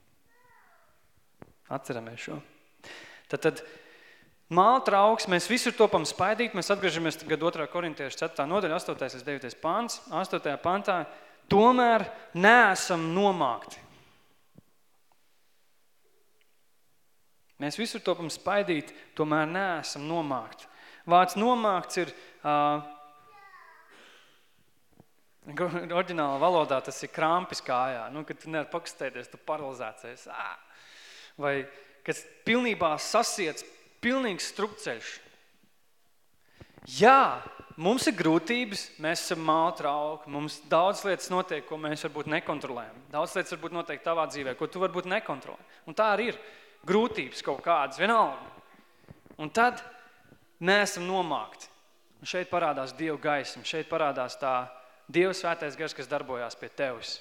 Atceramies šo. Tad māla trauks, mēs visur topam spaidīt, mēs atgriežamies tagad 2. korintiešu 4. nodaļa, 8. līdz 9. pāns. 8. pantā, tomēr neesam nomākti. Mēs visur topam spaidīt, tomēr neesam nomākti. Vārds nomākts ir, oriģinālā valodā tas ir krampis kājā. Kad tu nevar pakustēties, tu paralizēcies. Vai kas pilnībā sasiets, pilnīgs strupceļš. Jā, mums ir grūtības, mēs esam māla trauki, mums daudz lietas notiek, ko mēs varbūt nekontrolējam. Daudz lietas varbūt notiek tavā dzīvē, ko tu varbūt nekontrolē. Un tā arī ir grūtības kaut kādas, vienalga. Un tad neesam nomākti. Un šeit parādās Dieva gaisma, šeit parādās tā Dieva svētais gars, kas darbojās pie tevis.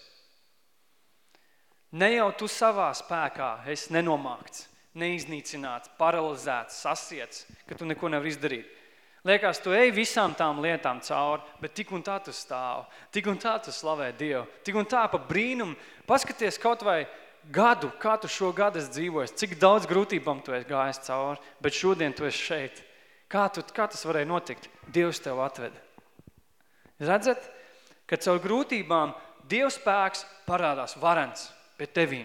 Ne jau tu savā spēkā esi nenomākts, neiznīcināts, paralizēts, sasiets, ka tu neko nevar izdarīt. Liekas, tu ej visām tām lietām cauri, bet tik un tā tu stāv, tik un tā tu slavē Dievu, tik un tā pa brīnumu. Paskaties kaut vai gadu, kā tu šo gadu esi dzīvojis, cik daudz grūtībām tu esi gājis cauri, bet šodien tu esi šeit. Kā tas varēja notikt? Dievs tev atveda. Redzat, ka caur grūtībām Dieva spēks parādās varens pie tevīm.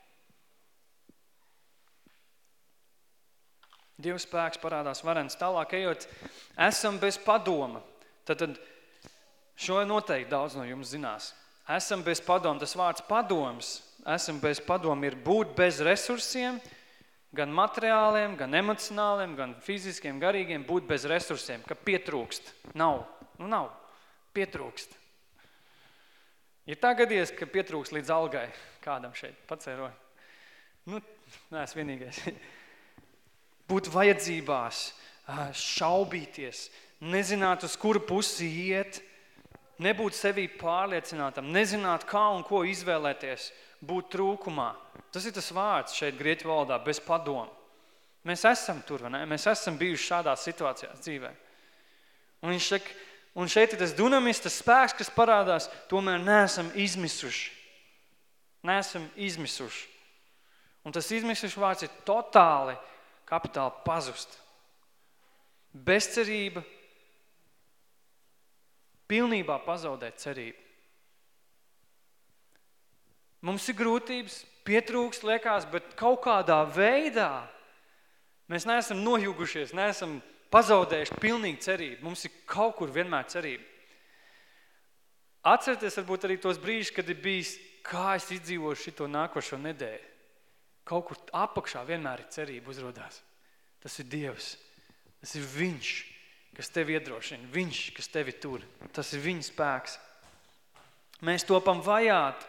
Dieva spēks parādās varens. Tālāk ejot, esam bez padoma. Tad šo noteikti daudz no jums zinās. Esam bez padoma, tas vārds padoms, esam bez padoma ir būt bez resursiem, gan materiāliem, gan emocionāliem, gan fiziskiem, garīgiem, būt bez resursiem, ka pietrūkst. Nav. Nav. Pietrūkst. Ir tā gadījies, ka pietrūkst līdz algai kādam šeit, pacēroju. Neesmu vienīgais. Būt vajadzībās, šaubīties, nezināt, uz kuru pusi iet, nebūt sevī pārliecinātam, nezināt, kā un ko izvēlēties, būt trūkumā. Tas ir tas vārds šeit grieķu valodā, bez padomu. Mēs esam tur, vai ne? Mēs esam bijuši šādās situācijās dzīvē. Un viņš saka, un šeit ir tas dunamis, tas spēks, kas parādās, tomēr neesam izmisuši. Neesam izmisuši. Un tas izmisuši vārds ir totāli, kapitāli pazust. Bezcerība, pilnībā pazaudēt cerību. Mums ir grūtības, pietrūkst, liekas, bet kaut kādā veidā mēs neesam nojugušies, neesam pazaudējuši pilnīgi cerību. Mums ir kaut kur vienmēr cerība. Atcerieties varbūt arī tos brīžus, kad ir bijis, kā es izdzīvošu šito nākošo nedēļu. Kaut kur apakšā vienmēr ir cerība uzrodās. Tas ir Dievs. Tas ir Viņš, kas tevi iedrošina. Viņš, kas tevi tur. Tas ir Viņa spēks. Mēs topam vajāti.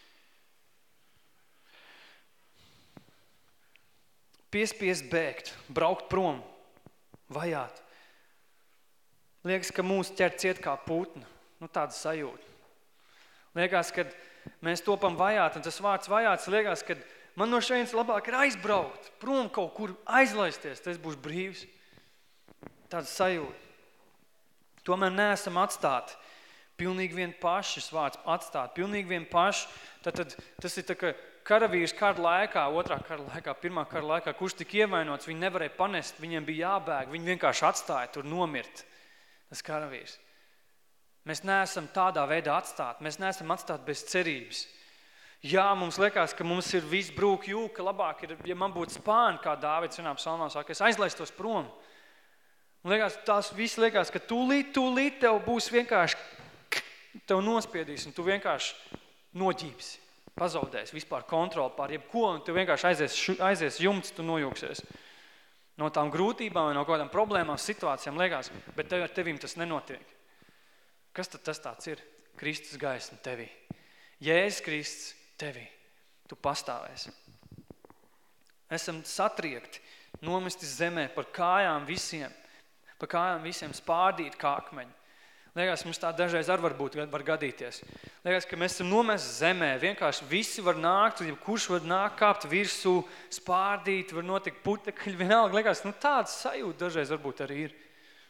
Piespiest bēgt, braukt prom, vajāt. Liekas, ka mūs ķer ciet kā putna. Tāda sajūta. Liekas, ka mēs topam vajāt, un tas vārds vajāts liekas, ka man no šeit labāk ir aizbraukt, prom kaut kur aizlaisties, tas būs brīvs. Tāda sajūta. Tomēr neesam atstāti. Pilnīgi vien paši, šis vārds atstāt. Pilnīgi vien paši. Tad tas ir tā, ka karavīrs kara laikā, otrā kara laikā, pirmā kara laikā, kurš tik ievainots, viņi nevarēja panest, viņiem bija jābēg, viņi vienkārši atstāja tur nomirt. Tas karavīrs. Mēs neesam tādā veidā atstāti. Mēs neesam atstāti bez cerības. Jā, mums liekas, ka mums ir viss brūk jūka, labāk ir, ja man būtu spāni, kā Dāvids vienā psalmā saka, es aizlaistos prom. Un liekas, tās viss liekas, ka tūlīt tev būs vienkārši, tev nospiedīs, un tu vienkārši noģībsi, pazaudēsi vispār kontroli pār jebko, un tu vienkārši aizies jumts, tu nojūksies. No tām grūtībām vai no kādām problēmām, situācijām liekas, bet ar tevim tas nenotiek. Kas tad tas tāds ir? Kristus gaisma tevī. Jēzus Kristus tevī. Tu pastāvēsi. Esam satriekti, nomesti zemē par kājām visiem spārdīt kā akmeņi. Liekas, mums tā dažreiz var gadīties. Liekas, ka mēs esam nomesti zemē, vienkārši visi var nākt, kurš var nākt, kāpt virsū, spārdīt, var notikt putekļi, vienalga. Liekas, tāds sajūta dažreiz varbūt arī ir.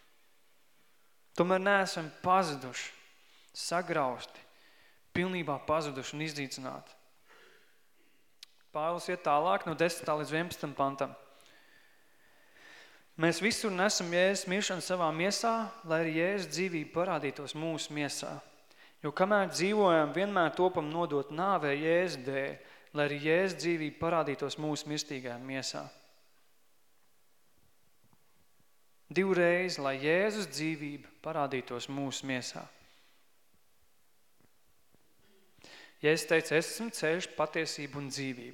Tomēr neesam pazuduši, sagrausti, pilnībā pazuduši un izdīcināti. Pāvils iet tālāk no 10. līdz 11. pantam. Mēs visur nesam Jēzus miršanu savā miesā, lai arī Jēzus dzīvība parādītos mūsu miesā. Jo kamēr dzīvojam, vienmēr topam nodot nāvē Jēzus dēļ, lai arī Jēzus dzīvība parādītos mūsu mirstīgajā miesā. Divreiz, lai Jēzus dzīvība parādītos mūsu miesā. Jēzus teica, es esmu ceļš, patiesība un dzīvība.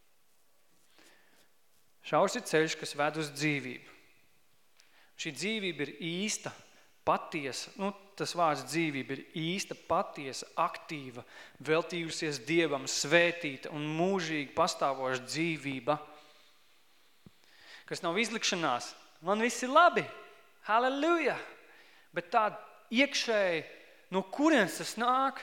Šaurs ir ceļš, kas ved uz dzīvību. Šī dzīvība ir īsta, patiesa, tas vārds dzīvība ir īsta, patiesa, aktīva, veltījusies Dievam, svētīta un mūžīgi pastāvoša dzīvība, kas nav izlikšanās. Man viss ir labi, halleluja, bet tāda iekšēji, no kurienes tas nāk?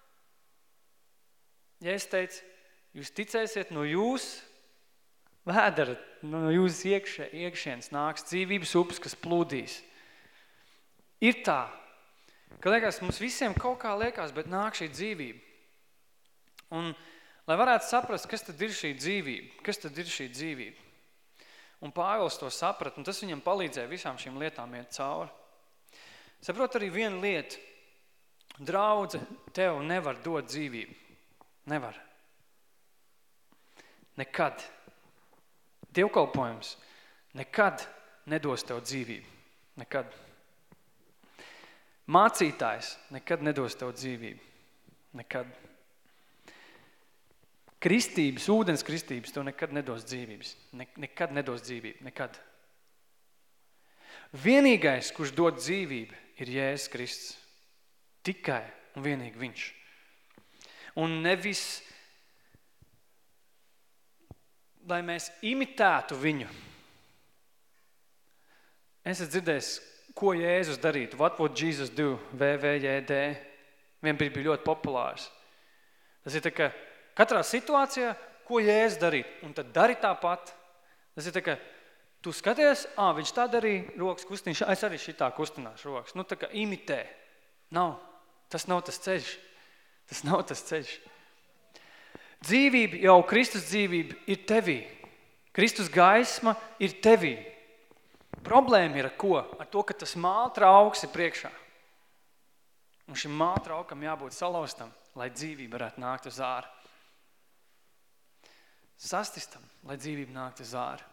Ja es teicu, jūs ticēsiet no jūs vēdera, no jūs iekšienes nāks dzīvības upes, kas plūdīs. Ir tā, ka liekas, mums visiem kaut kā liekas, bet nāk šī dzīvība. Un, lai varētu saprast, kas tad ir šī dzīvība, un Pāvils to saprat, un tas viņam palīdzēja visām šīm lietām iet cauri. Saprot arī vienu lietu. Draudze tev nevar dot dzīvību. Nevar. Nekad. Dievkalpojums nekad nedos tev dzīvību. Nekad. Mācītājs nekad nedos tev dzīvību. Nekad. Kristības, ūdens kristības, to nekad nedos dzīvības. Nekad nedos dzīvību, nekad. Vienīgais, kurš dod dzīvību, ir Jēzus Kristus. Tikai un vienīgi viņš. Un nevis, lai mēs imitētu viņu. Es esmu dzirdējis, ko Jēzus darītu. What would Jesus do? VVJD. Vienbrīd bija ļoti populārs. Tas ir tā, ka katrā situācijā, ko Jēzus darīt, un tad dari tāpat. Tas ir tā, ka tu skaties, viņš tā darīja, rokas kustīņš, es arī šitā kustināšu rokas. Nu, tā kā imitē. Nav. Tas nav tas ceļš. Tas nav tas ceļš. Dzīvība, jau Kristus dzīvība ir tevī. Kristus gaisma ir tevī. Problēma ir ar ko? Ar to, ka tas māltrauks ir priekšā. Un šim māltraukam jābūt salauztam, lai dzīvība varētu nākt uz āru. Sastistam, lai dzīvība nākt uz āru.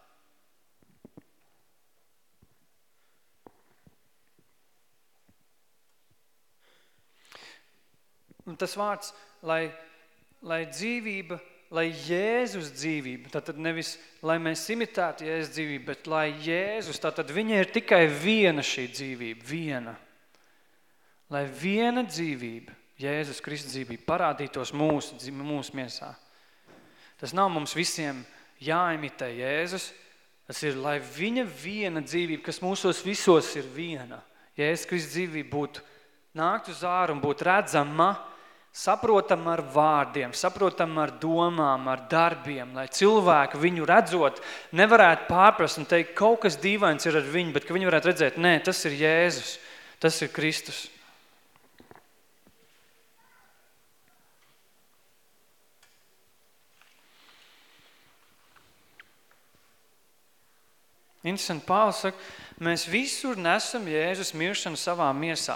Un tas vārds, lai dzīvība, lai Jēzus dzīvība, tātad nevis, lai mēs imitētu Jēzus dzīvību, bet lai Jēzus, tātad viņa ir tikai viena šī dzīvība, viena. Lai viena dzīvība, Jēzus Kristus dzīvība, parādītos mūsu miesā. Tas nav mums visiem jāimitē Jēzus, tas ir, lai viņa viena dzīvība, kas mūsos visos ir viena, Jēzus Kristus dzīvība būtu nākt uz āru un būtu redzama, saprotam ar vārdiem, saprotam ar domām, ar darbiem, lai cilvēki viņu redzot nevarētu pārprast un teikt, kaut kas dīvains ir ar viņu, bet ka viņi varētu redzēt, nē, tas ir Jēzus, tas ir Kristus. Interesanti, Pāvils saka, mēs visur nesam Jēzus miršanu savā miesā.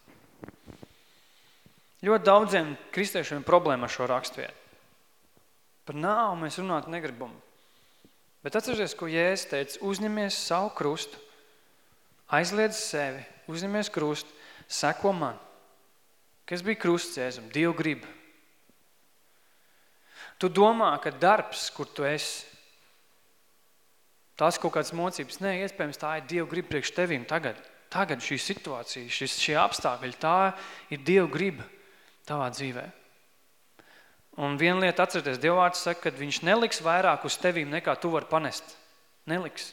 Ļoti daudziem kristiešiem problēma ar šo rakstvietu. Par nāvu mēs runāt negribam. Bet atceries, ko Jēzus teica, uzņemies savu krustu, aizliedz sevi, uzņemies krustu, seko man. Kas bija krusts Jēzum? Dievu griba. Tu domā, ka darbs, kur tu esi, tās kaut kādas mocības, nē, iespējams, tā ir Dievu griba priekš tevīm tagad. Tagad šī situācija, šie apstākļi, tā ir Dievu griba tavā dzīvē. Un viena lieta atcerieties, Dievvārds saka, ka viņš neliks vairāk uz tevīm, nekā tu vari panest. Neliks.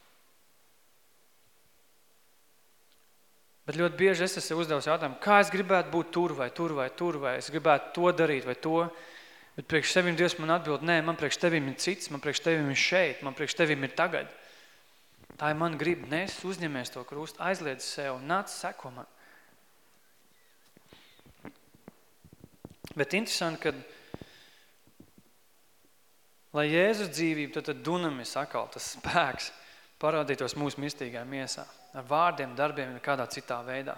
Bet ļoti bieži es esmu uzdevis jautājumu, kā es gribētu būt tur vai tur vai tur, vai es gribētu to darīt vai to. Bet priekš tevīm Dievs man atbild, nē, man priekš tevīm ir cits, man priekš tevīm ir šeit, man priekš tevīm ir tagad. Tā ir man griba, nes, uzņemies to krustu, aizliedz sev un nāc seko man. Bet interesanti, kad lai Jēzus dzīvība, tad dunamis atkal, tas spēks parādītos mūsu mistīgā miesā. Ar vārdiem, darbiem vai kādā citā veidā.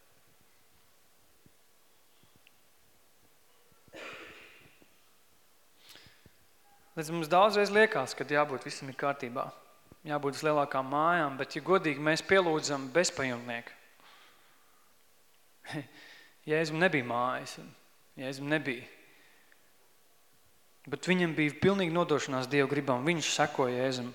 Līdz mums daudzreiz liekas, kad jābūt visam ir kārtībā. Jābūt vislielākām mājām, bet, ja godīgi, mēs pielūdzam bezpajumtnieku. Jēzum nebija mājas. Jēzum nebija. Bet viņam bija pilnīgi nodošanās Dievu gribam. Viņš sekoja Jēzum.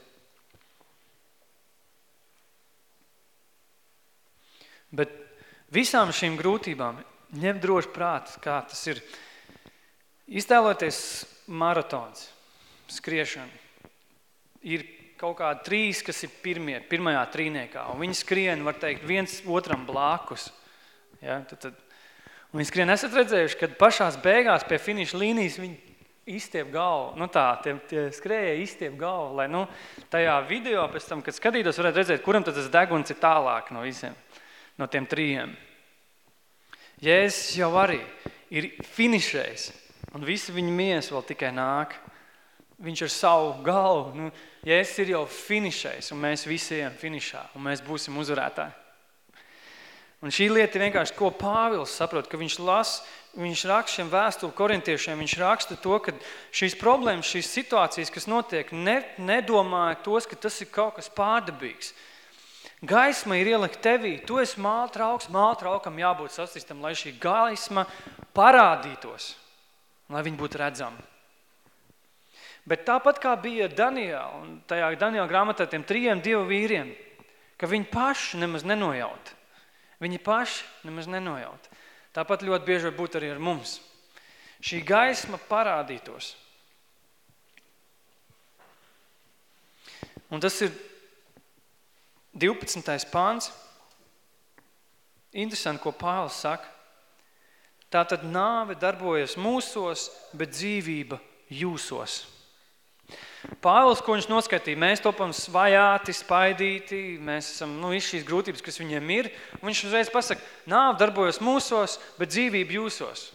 Bet visām šīm grūtībām ņem droši prāt, kā tas ir. Iztēloties maratons, skriešana. Ir kaut kādi 3, kas ir pirmajā trīniekā. Un viņi skrien, var teikt, viens otram blākus. Ja, tad un viņi skrien, esat redzējuši, kad pašās beigās pie finiša līnijas viņi izstiep galvu. Nu tā, tie skrējēji izstiep galvu, lai tajā video pēc tam, kad skatītos, varētu redzēt, kuram tad tas deguns ir tālāk no visiem, no tiem 3. Jēzus jau arī ir finišējis, un visi viņa mies vēl tikai nāk. Viņš ar savu galvu, Jēzus ir jau finišējis, un mēs visi ejam finišā, un mēs būsim uzvarētāji. Un šī lieta ir vienkārši, ko Pāvils saprot, ka viņš raksta šiem vēstuli korintiešiem, viņš raksta to, ka šīs problēmas, šīs situācijas, kas notiek, nedomāja tos, ka tas ir kaut kas pārdabīgs. Gaisma ir ielikt tevī, tu esi māltrauks, māltraukam jābūt sastistam, lai šī gaisma parādītos, lai viņi būtu redzami. Bet tāpat kā bija Daniela, un tajā Daniela grāmatā tiem 3 dievu vīriem, ka viņi paši nemaz nenojaut. Viņi paši nemaz nenojaut. Tāpat ļoti bieži var būt arī ar mums. Šī gaisma parādītos. Un tas ir 12. pāns. Interesanti, ko Pāvils saka. Tātad nāve darbojas mūsos, bet dzīvība jūsos. Pāvils, ko viņš noskaitīja, mēs topam svajāti, spaidīti, mēs esam, visu šīs grūtības, kas viņiem ir, un viņš uzreiz pasaka, nāve darbojas mūsos, bet dzīvība jūsos.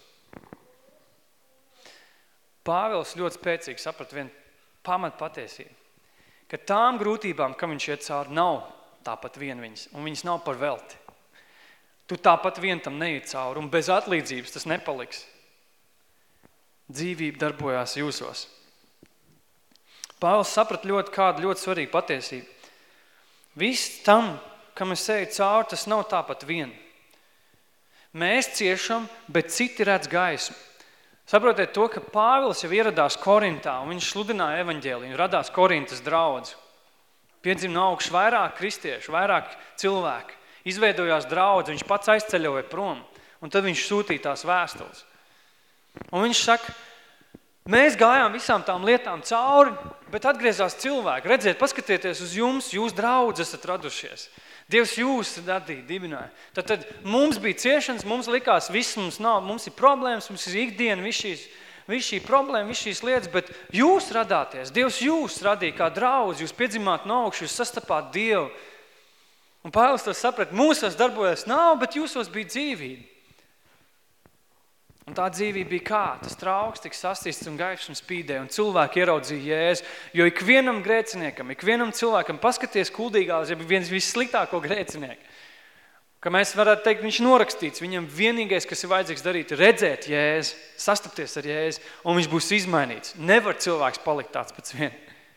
Pāvils ļoti spēcīgi saprat vienu pamat patiesību, ka tām grūtībām, kam viņš iet cauri, nav tāpat vien viņas, un viņas nav par velti. Tu tāpat vien tam neiet cauri, un bez atlīdzības tas nepaliks. Dzīvība darbojās jūsos. Pāvils saprat kādu ļoti svarīgu patiesību. Viss tam, kam es eju cauri, tas nav tāpat vien. Mēs ciešam, bet citi redz gaismu. Saprotiet to, ka Pāvils jau ieradās Korintā, un viņš sludināja evaņģēliju, radās Korintas draudze. Piedzima no augšas vairāk kristiešu, vairāk cilvēku. Izveidojās draudze, viņš pats aizceļoja prom, un tad viņš sūtīja tās vēstules. Un viņš saka, mēs gājām visām tām lietām cauri, bet atgriezās cilvēki. Redziet, paskatieties uz jums, jūs draudzi esat radušies. Dievs jūs radīja, dibināja. Tad mums bija ciešanas, mums likās, viss mums ir problēmas, mums ir ikdiena, viss šī problēma, viss šīs lietas, bet jūs radāties. Dievs jūs radīja kā draudzi, jūs piedzimāt no augšas, jūs sastapāt Dievu. Un Pāvils to saprat, mūsos darbojas nav, bet jūsos bija dzīvība. Un tā dzīvība bija kā? Tas trauks tik sastīsts un gaišs un spīdēja, un cilvēki ieraudzīja Jēzu. Jo ikvienam grēciniekam, ikvienam cilvēkam paskaties kuldīgās, ja viens vissliktāko grēcinieku, ka mēs varētu teikt, viņš norakstīts, viņam vienīgais, kas ir vajadzīgs darīt, ir redzēt Jēzu, sastapties ar Jēzu, un viņš būs izmainīts. Nevar cilvēks palikt tāds pēc vien.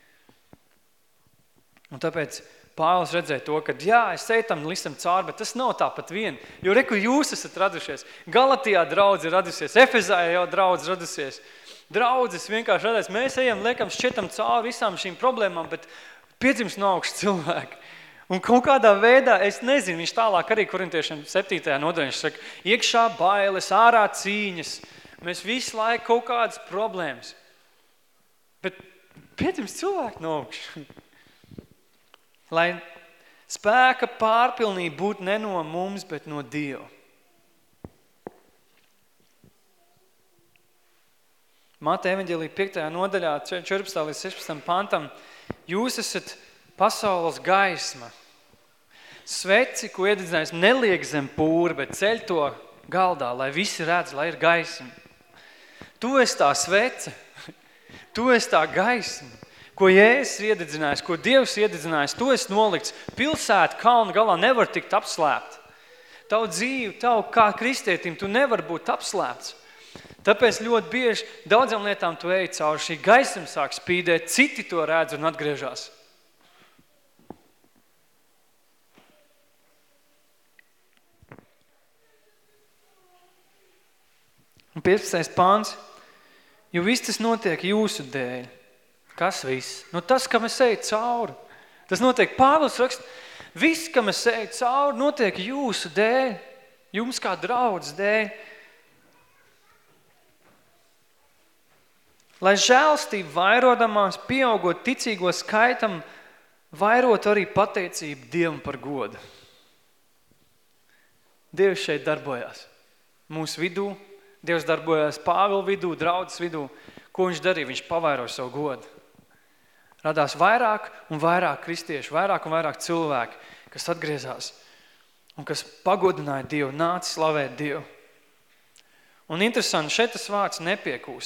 Un tāpēc Pāvils redzēja to, ka jā, es eju tam listam cauri, bet tas nav tāpat vien. Jo reku jūs esat radušies. Galatijā draudze radusies, Efezā jau draudze radusies. Draudzes vienkārši radās. Mēs ejam, liekam, šķietam cauri visām šīm problēmām, bet piedzims no augšas cilvēki. Un kaut kādā veidā, es nezinu, viņš tālāk arī korintiešiem 7. nodaļā, viņš saka, iekšā bailes, ārā cīņas. Mēs visu laiku kaut kādas problēmas. Bet piedzims cilvēki no augšas. Lai spēka pārpilnība būtu ne no mums, bet no Dieva. Mateja evaņģēlija 5. nodaļā, 14. līdz 16. pantam, jūs esat pasaules gaisma. Sveci, ko iededzinājis, neliek zem pūra, bet ceļ to galdā, lai visi redz, lai ir gaisma. Tu esi tā svece, tu esi tā gaisma. Ko Jēzus iededzinājis, ko Dievs iededzinājis, to es nolikts. Pilsēta kalnu galā nevar tikt apslēpt. Tavu dzīvi, tavu kā kristietim, tu nevar būt apslēpts. Tāpēc ļoti bieži daudzām lietām tu ej cauri, šī gaisma sāk spīdēt, citi to redz un atgriežās. Un 15. pāns, jo viss tas notiek jūsu dēļ. Kas viss? Tas, kam es eju cauri. Tas notiek, Pāvils raksta, viss, kam es eju cauri, notiek jūsu dēļ, jums kā draudzes dēļ. Lai žēlstība vairodamās, pieaugot ticīgo skaitam, vairot arī pateicību Dievam par godu. Dievs šeit darbojās. Mūsu vidū, Dievs darbojās Pāvila vidū, draudzes vidū. Ko viņš darīja? Viņš pavairoja savu godu. Radās vairāk un vairāk kristiešu, vairāk un vairāk cilvēki, kas atgriezās un kas pagodināja Dievu, nāca slavēt Dievu. Un interesanti, šeit tas vārds nepiekūst.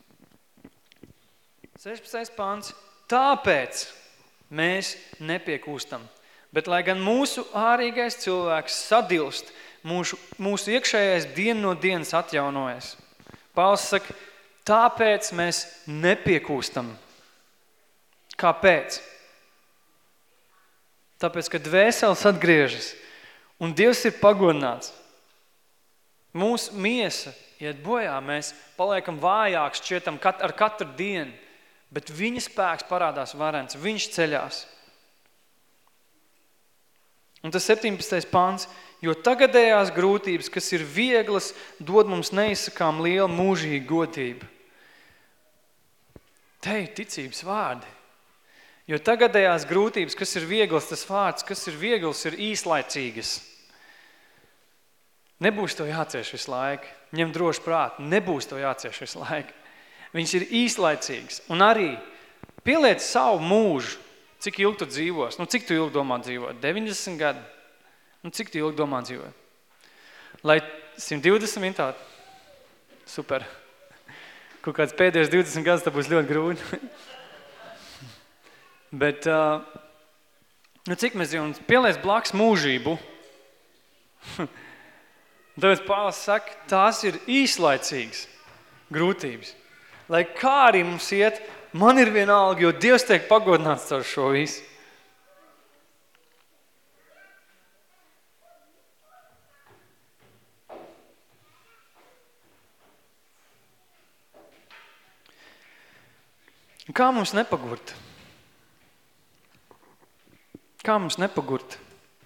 16. pāns, tāpēc mēs nepiekūstam, bet lai gan mūsu ārīgais cilvēks sadilst, mūsu iekšējais dienu no dienas atjaunojas. Pāvils saka, tāpēc mēs nepiekūstam. Kāpēc? Tāpēc, ka dvēseles atgriežas un Dievs ir pagodināts. Mūsu miesa iet bojā, mēs paliekam vājāks, šķietam ar katru dienu, Bet viņa spēks parādās varens, viņš ceļās. Un tas 17. pāns, jo tagadējās grūtības, kas ir vieglas, dod mums neizsakām lielu mūžīgu godību. Te ir ticības vārdi. Jo tagadējās grūtības, kas ir vieglas, tas vārds, kas ir viegls, ir īslaicīgas. Nebūs to jācieš visu laiku. Ņem droši prātu, nebūs to jācieš visu laiku. Viņš ir īslaicīgs. Un arī pieliec savu mūžu, cik ilgi tu dzīvos. Nu, cik tu ilgi domā dzīvot? 90 gadi. Nu, cik tu ilgi domā dzīvot? Lai 120 minūtē? Super. Kaut kāds pēdējos 20 gadus, tā būs ļoti grūti. Bet, nu, cik mēs dzīvojam? Pieliec blakus mūžību. Tāpēc Pāvils saka, tās ir īslaicīgas grūtības. Lai kā arī mums iet, man ir vienalga, jo Dievs tiek pagodināts caur šo visu. Kā mums nepagurt? Kā mums nepagurt?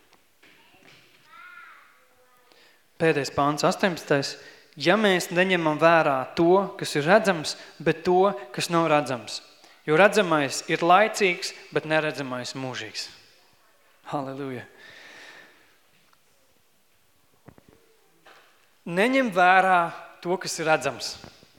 Pēdējais pāns 18. Ja mēs neņemam vērā to, kas ir redzams, bet to, kas nav redzams. Jo redzamais ir laicīgs, bet neredzamais mūžīgs. Halleluja. Neņem vērā to, kas ir redzams.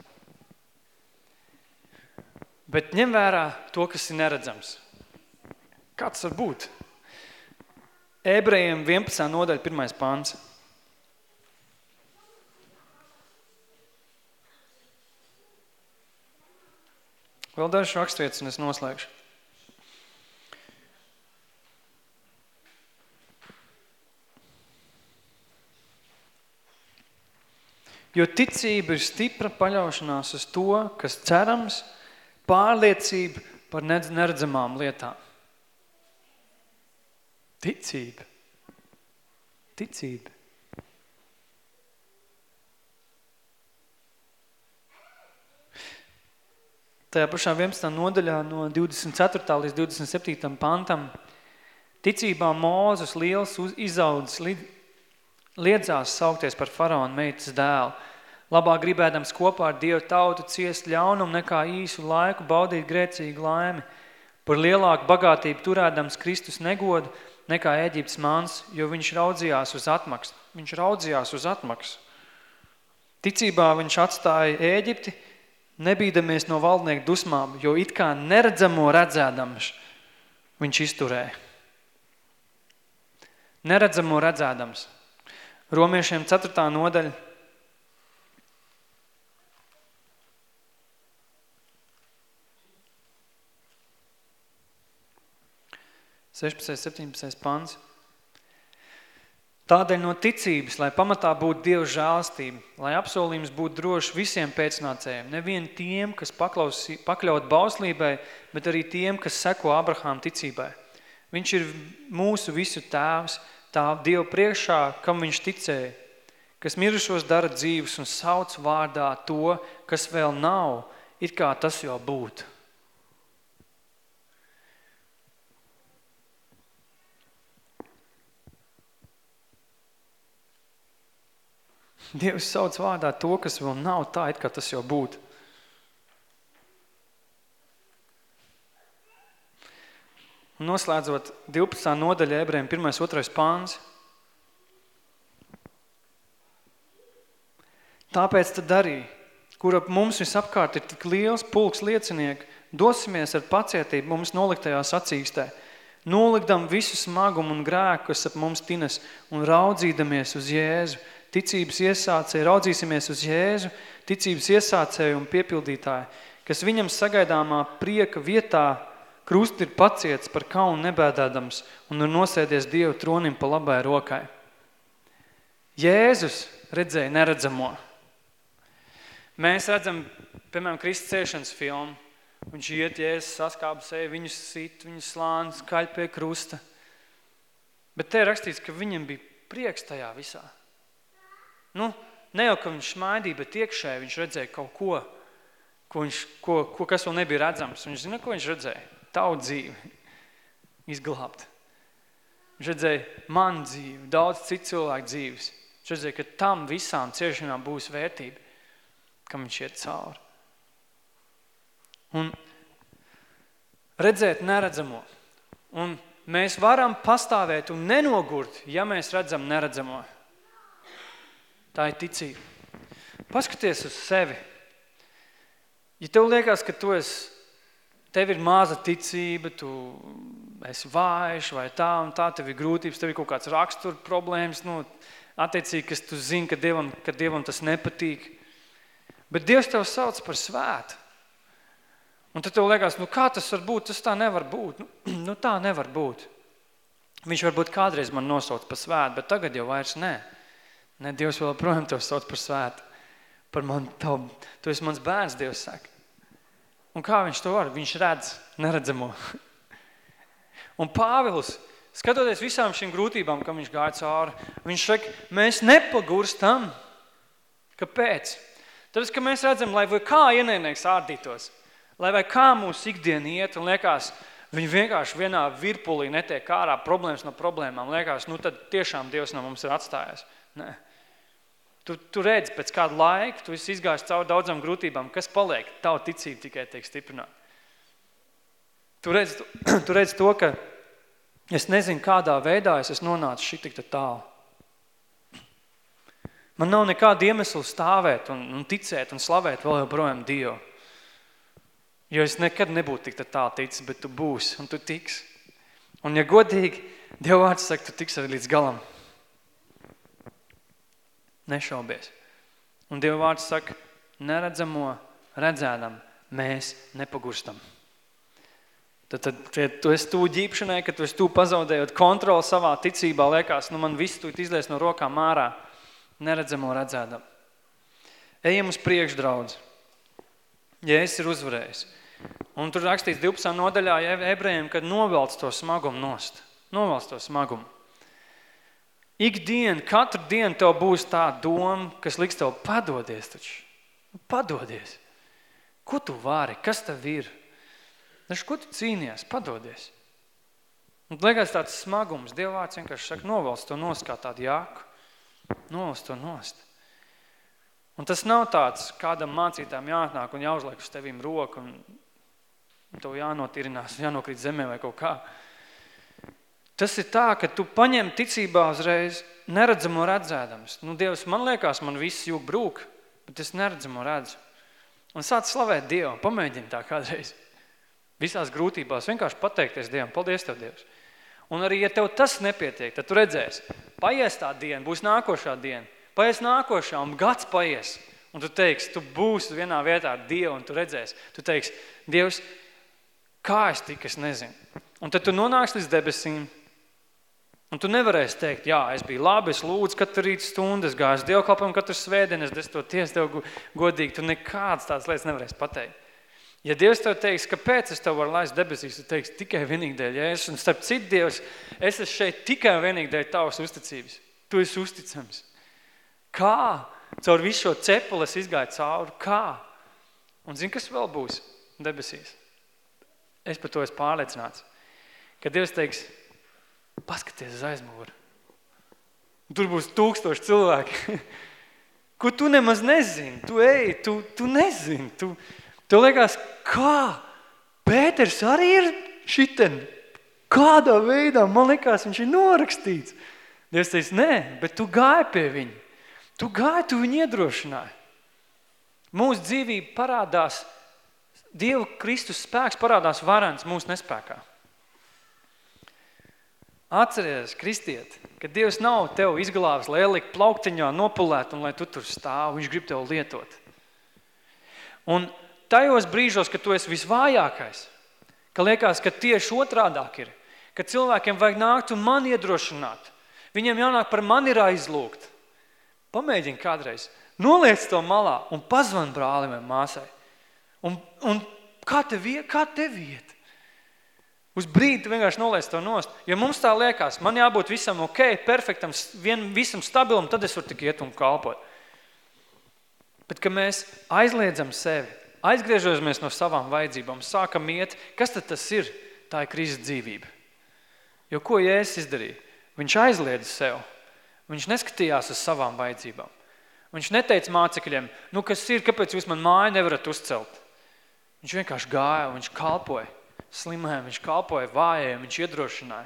Bet ņem vērā to, kas ir neredzams. Kā tas var būt? Ebrejiem 11. nodaļa 1. pāns. Vēl dažs rakstvietas, un es noslēgšu. Jo ticība ir stipra paļaušanās uz to, kas cerams, pārliecība par neredzamām lietām. Ticība. Ticība. Tajā pašā 11. nodaļā no 24. līdz 27. pantam ticībā Mūzes liels izaudzis liedzās saukties par faraona meitas dēlu, labāk gribēdams kopā ar Dievu tautu ciest ļaunumu nekā īsu laiku baudīt grēcīgu laimi, par lielāku bagātību turēdams Kristus negodu nekā Ēģiptes mans, jo viņš raudzījās uz atmaksu. Viņš raudzījās uz atmaksu. Ticībā viņš atstāja Ēģipti, nebīdamies no valdnieku dusmām, jo it kā neredzamo redzēdams viņš izturēja. Neredzamo redzēdams. Romiešiem 4. nodaļa. Sešpadsmit, 17. pants. Tādēļ no ticības, lai pamatā būtu Dieva žēlastība, lai apsolījums būtu droši visiem pēcnācējiem, nevien tiem, kas pakļaut bauslībai, bet arī tiem, kas seko Abrahāma ticībai. Viņš ir mūsu visu tēvs, tā Dieva priekšā, kam viņš ticēja, kas mirušos dara dzīvus un sauc vārdā to, kas vēl nav, it kā tas jau būtu. Dievs sauc vārdā to, kas vēl nav tā, it kā tas jau būtu. Un noslēdzot 12. nodaļa Ebrejiem 1.2. pāns. Tāpēc tad arī, kur ap mums visapkārt ir tik liels pulks liecinieku, dosimies ar pacietību mums noliktajā sacīkstē, nolikdam visu smagumu un grēku, kas ap mums tinas, un raudzīdamies uz Jēzu, ticības iesācēju, raudzīsimies uz Jēzu, ticības iesācēju un piepildītāju, kas viņam sagaidāmā prieka vietā krusti ir paciets par kaunu nebēdādams un ir nosēdies Dieva tronim pa labai rokai. Jēzus redzēja neredzamo. Mēs redzam, piemēram, Kristus ciešanas filmu. Viņš iet, Jēzus saskāba sevi, viņus sit, viņus slāns, kaļ pie krusta. Bet te ir rakstīts, ka viņam bija prieks tajā visā. Nu, ne jau, ka viņš šmaidīja, bet iekšēji viņš redzēja kaut ko, kas vēl nebija redzams. Viņš zina, ko viņš redzēja? Tavu dzīvi izglābt. Viņš redzēja man dzīvi, daudz citu cilvēku dzīves. Viņš redzēja, ka tam visām ciešanām būs vērtība, kam viņš iet cauri. Un redzēt neredzamo. Un mēs varam pastāvēt un nenogurt, ja mēs redzam neredzamo. Tā ir ticība. Paskaties uz sevi. Ja tev liekas, ka tev ir maza ticība, tu esi vājš vai tā un tā, tev ir grūtības, tev ir kaut kāds rakstura problēmas, attiecīgi, kas tu zini, ka Dievam tas nepatīk. Bet Dievs tev sauc par svētu. Un tad tev liekas, kā tas var būt? Tas tā nevar būt. Tā nevar būt. Viņš varbūt kādreiz man nosauc par svētu, bet tagad jau vairs nē. Ne, Dievs vēl projām tev sauc par svētu. Tu esi mans bērns, Dievs saka. Un kā viņš to var? Viņš redz neredzamo. Un Pāvils, skatoties visām šīm grūtībām, kam viņš gāja cauri, viņš saka, mēs nepagurstam. Kāpēc? Tāpēc, ka mēs redzam, lai vai kā ienaidnieks ārdītos, lai vai kā mūsu ikdiena iet, un liekas, viņi vienkārši vienā virpulī netiek ārā problēmas no problēmām. Liekas, tad tiešām Dievs no mums ir atstājis. Nē. Tu redzi pēc kāda laika, tu esi izgājis cauri daudzām grūtībām, kas paliek? Tava ticība tikai tiek stiprināta. Tu redzi to, ka es nezinu, kādā veidā es nonācu šitik tālu. Man nav nekāda iemesla stāvēt un ticēt un slavēt vēl joprojām Dievu. Jo es nekad nebūtu tik tālu ticis, bet tu būsi un tu tiksi. Un ja godīgi, Dieva vārds saka, tu tiksi arī līdz galam. Nešaubies. Un Dieva vārds saka, neredzamo redzēdam, mēs nepagurstam. Tad tu esi tū ģīpšanai, kad tu esi tū pazaudējot kontroli savā ticībā, liekas, man viss tū izlies no rokām ārā, neredzamo redzēdam. Ejam uz priekšu, draudz. Jēzus ir uzvarējis. Un tur rakstīts 12. nodaļā ebrejiem, kad novelc to smagumu nost. Novelc to smagumu. Katru dienu tev būs tā doma, kas liks tev padodies taču. Padodies. Ko tu vari? Kas tev ir? Ko tu cīnies? Padodies. Un liekas tāds smagums. Dieva vārds vienkārši saka, novelc to nost kā tādu jāku. Novelc to nost. Un tas nav tāds, kādam mācītājam jāatnāk un jāuzliek uz tevīm roku un tev jānotirinās, jānokrīt zemē vai kaut kā. Tas ir tā, ka tu paņem ticībā uzreiz neredzamo redzēdams. Dievs, man liekas, man viss jūk brūk, bet es neredzamo redzu. Un sāc slavēt Dievu, pamēģini tā kādreiz. Visās grūtībās vienkārši pateikties Dievam, paldies tev, Dievs. Un arī, ja tev tas nepietiek, tad tu redzēsi, paies tā diena, būs nākošā diena, paies nākošā un gads paies. Un tu teiksi, tu būsi vienā vietā ar Dievu un tu redzēsi. Tu teiksi, Dievs, kā es tik, es nezinu. Un tad tu nonāks līdz debesīm. Un tu nevarēsi teikt, jā, es biju labi, es lūdzu katru rīt stundu, es gāju dievkalpojumu katru svētdienu, es destoties tev godīgi. Tu nekādas tādas lietas nevarēsi pateikt. Ja Dievs tev teiks, kāpēc es tev varu laist debesīs, tu teiksi tikai vienīgi dēļ Jēzus. Un starp citu, Dievs, es esmu šeit tikai vienīgi dēļ tavas uzticības. Tu esi uzticams. Kā? Caur visu šo cepuli es izgāju cauri. Kā? Un zini, kas vēl būs debesīs? Es par to esmu pārliecināts. Kad Dievs teiks, paskaties uz aizmuguri. Tur būs 1000 cilvēki, ko tu nemaz nezini. Tu nezini. Tu liekas, kā? Pēters arī ir šiten. Kādā veidā? Man liekas, viņš ir norakstīts. Dievs teiks, nē, bet tu gāji pie viņa. Tu viņu iedrošināji. Mūsu dzīvība parādās, Dieva Kristus spēks parādās varens mūsu nespēkā. Atceries, kristiet, ka Dievs nav tev izglābis, lai ielikt plauktiņā, nopulēt un lai tu tur stāv. Viņš grib tev lietot. Un tajos brīžos, kad tu esi visvājākais, ka liekas, ka tieši otrādāk ir, ka cilvēkiem vajag nākt un man iedrošināt. Viņiem jānāk par mani ir aizlūgt. Pamēģini kādreiz. Noliec to malā un pazvan brālim vai māsai. Un kā tev iet? Uz brīdi tu vienkārši noliec to nost. Ja mums tā liekas, man jābūt visam ok, perfektam, visam stabilam, tad es varu tik iet un kalpot. Bet, ka mēs aizliedzam sevi, aizgriežamies no savām vajadzībām, sākam iet, kas tad tas ir? Tā ir Kristus dzīvība. Jo ko Jēzus izdarīja? Viņš aizliedza sev. Viņš neskatījās uz savām vajadzībām. Viņš neteica mācekļiem, kas ir, kāpēc jūs man māju nevarat uzcelt? Viņš vienkārši gāja, viņš kalpoja slimajiem, viņš kalpoja vājiem, viņš iedrošināja.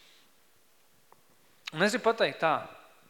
Un es gribu pateikt tā.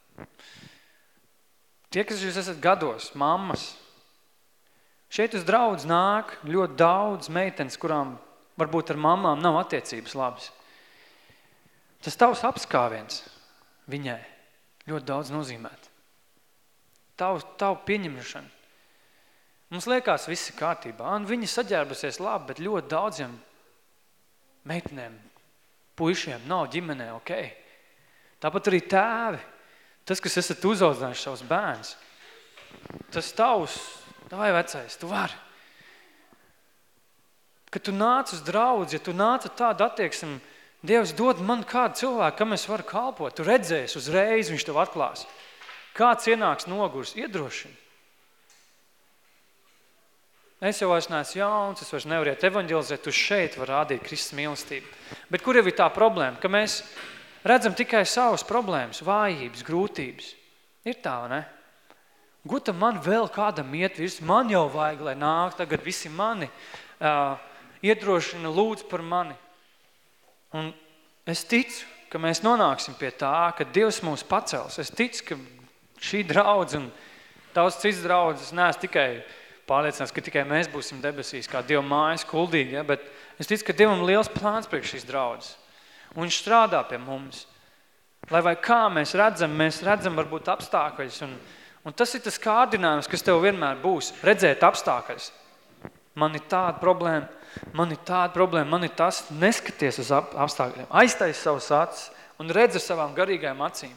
Tie, kas jūs esat gados, mammas, šeit uz draudz nāk ļoti daudz meitenes, kurām varbūt ar mamām nav attiecības labas. Tas tavs apskāviens viņai ļoti daudz nozīmēt. Tavu pieņemšanu. Mums liekas, viss ir kārtībā. Viņa saģērbusies labi, bet ļoti daudziem meitenēm, puišiem nav ģimenē, ok. Tāpat arī tēvi. Tas, kas esat uzaudzinājuši savus bērns. Tas tavs, vai vecais, tu vari. Kad tu nāc uz draudzi, ja tu nāc ar tādu attieksmi, Dievs dod man kādu cilvēku, kam es varu kalpot. Tu redzēsi uzreiz, viņš tev atklās. Kāds ienāks nogurs, iedrošina. Es jau vairs neesmu jauns, es vairs nevaru iet evaņģelizēt, tu šeit var rādīt Kristus mīlestību. Bet kur jau ir tā problēma, ka mēs redzam tikai savas problēmas, vājības, grūtības. Ir tā, vai ne? Guta man vēl kādam iet virs, man jau vajag, lai nāk, tagad visi mani iedrošina, lūdz par mani. Un es ticu, ka mēs nonāksim pie tā, ka Dievs mūs pacels. Es ticu, ka šī draudz un daudz cits draudzes neesmu tikai pārliecināts, ka tikai mēs būsim debesīs, kā Dieva mājas kuldīgi, ja? Bet es ticu, ka Dievam liels plāns priekš šīs draudzes. Un viņš strādā pie mums. Lai vai kā mēs redzam varbūt apstākļus. Un tas ir tas kārdinājums, kas tev vienmēr būs. Redzēt apstākļus. Man ir tāda problēma, man ir tas. Neskaties uz apstākļiem. Aiztais savus acis un redz ar savām garīgajām acīm.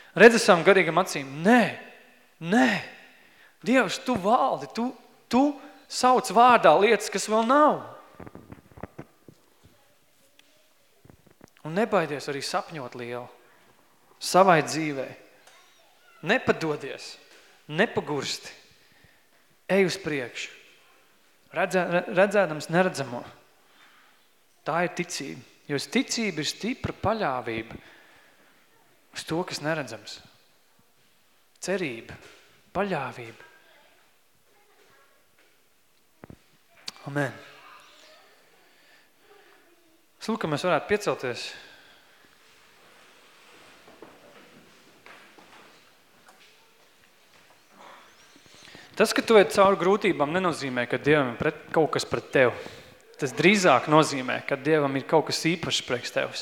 Nē. Dievs, tu valdi, tu sauc vārdā lietas, kas vēl nav. Un nebaidies arī sapņot lielu savai dzīvē. Nepadodies, nepagursti. Ej uz priekšu. Redzēdams neredzamo. Tā ir ticība. Jo ticība ir stipra paļāvība uz to, kas neredzams. Cerība, paļāvība. Amen. Es lūk, ka mēs varētu piecelties. Tas, ka tu ej cauri grūtībām, nenozīmē, ka Dievam ir kaut kas pret tevi. Tas drīzāk nozīmē, ka Dievam ir kaut kas īpašs priekš tevis.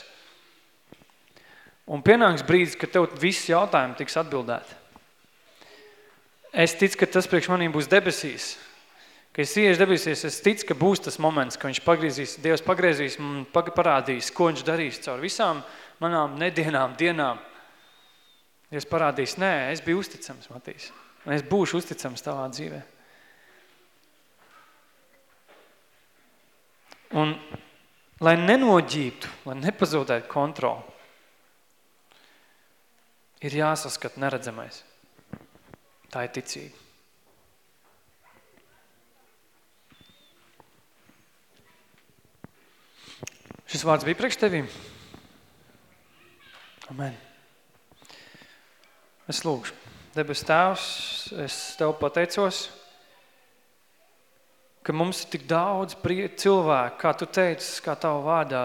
Un pienāks brīdis, ka tev visi jautājumi tiks atbildēti. Es ticu, ka tas priekš manī būs debesīs. Ka es iešu debesīs, es ticu, ka būs tas moments, ka Dievs pagriezīs un parādīs, ko viņš darīs caur visām manām dienām. Dievs parādīs, es biju uzticams, Matīs. Un es būšu uzticams tavā dzīvē. Un, lai nenoģītu, lai nepazaudētu kontroli, ir jāsaskat neredzamais. Tā ir ticība. Šis vārds bija priekš tevīm? Amen. Es lūgšu. Debes Tēvs, es Tev pateicos, ka mums ir tik daudz cilvēku, kā Tu teici, kā Tavu vārdā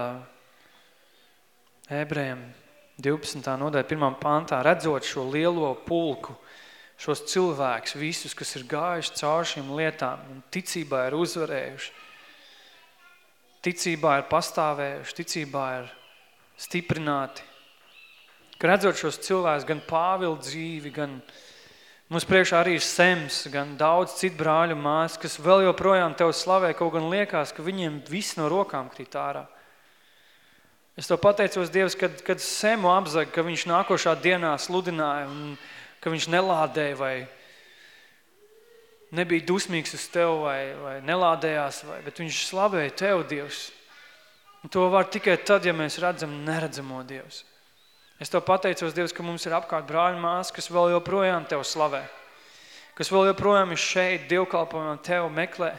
Ebrejiem 12. nodaļa 1. pantā, redzot šo lielo pulku, šos cilvēkus, visus, kas ir gājuši caur šīm lietām un ticībā ir uzvarējuši, ticībā ir pastāvējuši, ticībā ir stiprināti. Ka redzot šos cilvēkus, gan Pāvilu dzīvi, gan mums priekšā arī ir Sems, gan daudz citu brāļu māsas, kas vēl joprojām Tev slavē, kaut gan liekas, ka viņiem viss no rokām krīt ārā. Es Tev pateicos, Dievs, kad Semu apzaga, ka viņš nākošā dienā sludināja un ka viņš nelādēja vai nebija dusmīgs uz Tev vai nelādējās, bet viņš slavēja Tev, Dievs. Un to var tikai tad, ja mēs redzam neredzamo Dievs. Es Tev pateicos, Dievs, ka mums ir apkārt brāļu māsas, kas vēl joprojām Tev slavē, kas vēl joprojām ir šeit dievkalpojumā Tev meklē,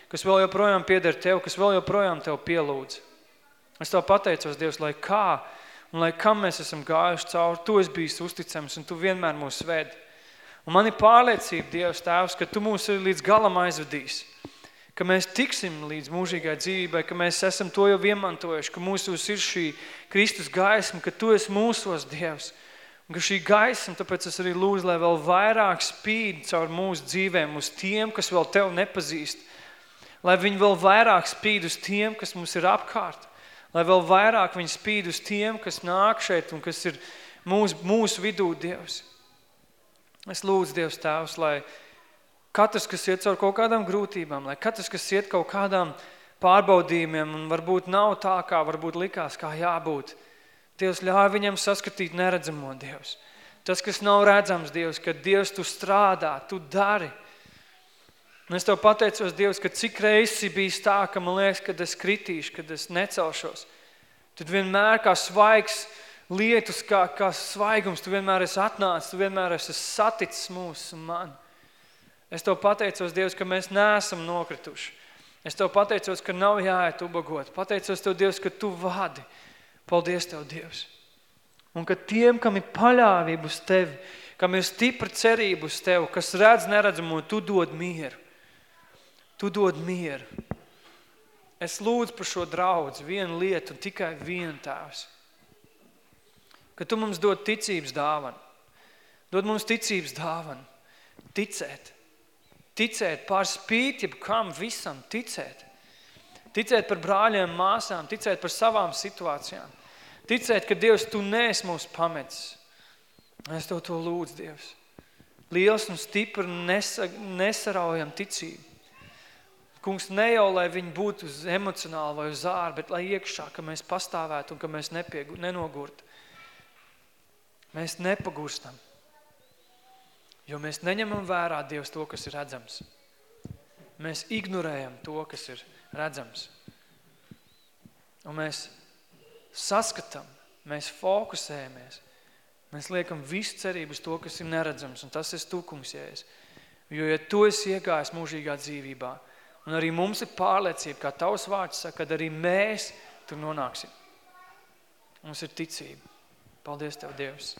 kas vēl joprojām pieder Tev, kas vēl joprojām Tev pielūdz. Es Tev pateicos, Dievs, lai kā un lai kam mēs esam gājuši cauri, Tu esi bijis uzticams un Tu vienmēr mūs ved. Un man ir pārliecība, Dievs, Tēvs, ka Tu mūs līdz galam aizvedīs, ka mēs tiksim līdz mūžīgai dzīvībai, ka mēs esam to jau iemantojuši, ka mūsos ir šī Kristus gaisma, ka Tu esi mūsos, Dievs, un ka šī gaisma, tāpēc es arī lūdzu, lai vēl vairāk spīd caur mūsu dzīvēm uz tiem, kas vēl Tev nepazīst, lai viņi vēl vairāk spīd uz tiem, kas mums ir apkārt, lai vēl vairāk viņi spīd uz tiem, kas nāk šeit un kas ir mūsu vidū, Dievs. Es lūdzu, Dievs Tēvs, lai katrs, kas iet caur kaut kādām grūtībām, lai katrs, kas iet kaut kādām pārbaudījumiem un varbūt nav tā, kā varbūt likās, kā jābūt, Dievs, ļauj viņam saskatīt neredzamo, Dievs. Tas, kas nav redzams, Dievs, ka Dievs Tu strādā, Tu dari. Un es Tev pateicos, Dievs, ka cik reizes bijis tā, ka man liekas, kad es kritīšu, kad es necelšos, tad vienmēr kā svaigs lietus, kā svaigums, Tu vienmēr esi atnācis, Tu vienmēr esi saticis mūs un mani. Es Tev pateicos, Dievs, ka mēs neesam nokrituši. Es Tev pateicos, ka nav jāiet ubagot. Pateicos Tev, Dievs, ka Tu vadi. Paldies Tev, Dievs. Un ka tiem, kam ir paļāvība uz Tevi, kam ir stipra cerība uz Tev, kas redz neredzamo, Tu dod mieru. Tu dod mieru. Es lūdzu par šo draudzi, vienu lietu un tikai vienu, Tēvs. Ka Tu mums dod ticības dāvanu. Dod mums ticības dāvanu. Ticēt. Ticēt pār spīti, kam visam ticēt. Ticēt par brāļiem, māsām, ticēt par savām situācijām. Ticēt, ka Dievs, Tu neesi mūs pametis. Es Tev to lūdzu, Dievs. Liels un stipri nesaraujam ticību. Kungs, ne jau, lai viņi būtu uz emocionāli vai uz āru, bet lai iekšā, ka mēs pastāvētu un ka mēs nenogurtu. Mēs nepagurstam. Jo mēs neņemam vērā, Dievs, to, kas ir redzams. Mēs ignorējam to, kas ir redzams. Un mēs saskatām, mēs fokusējamies. Mēs liekam visu cerību uz to, kas ir neredzams, un tas ir Tu, Kungs, Jēzus. Jo, ja Tu esi iegājis mūžīgā dzīvībā, un arī mums ir pārliecība, kā Tavs vārds saka, kad arī mēs tur nonāksim. Mums ir ticība. Paldies Tev, Dievs.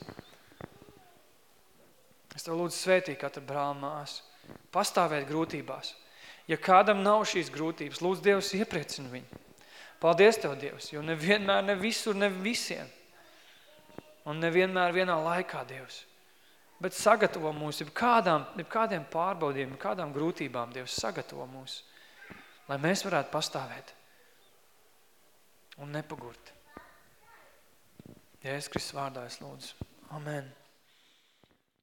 Es Tev lūdzu svētī katru brāli māsu. Pastāvēt grūtībās. Ja kādam nav šīs grūtības, lūdzu Dievs iepriecina viņu. Paldies Tev, Dievs, jo nevienmēr, ne visur, ne visiem. Un nevienmēr vienā laikā, Dievs. Bet sagatavo mūs, kādiem pārbaudījumiem, kādām grūtībām, Dievs, sagatavo mūs, lai mēs varētu pastāvēt un nepagurt. Jēzus Kristus vārdā es lūdzu. Amen.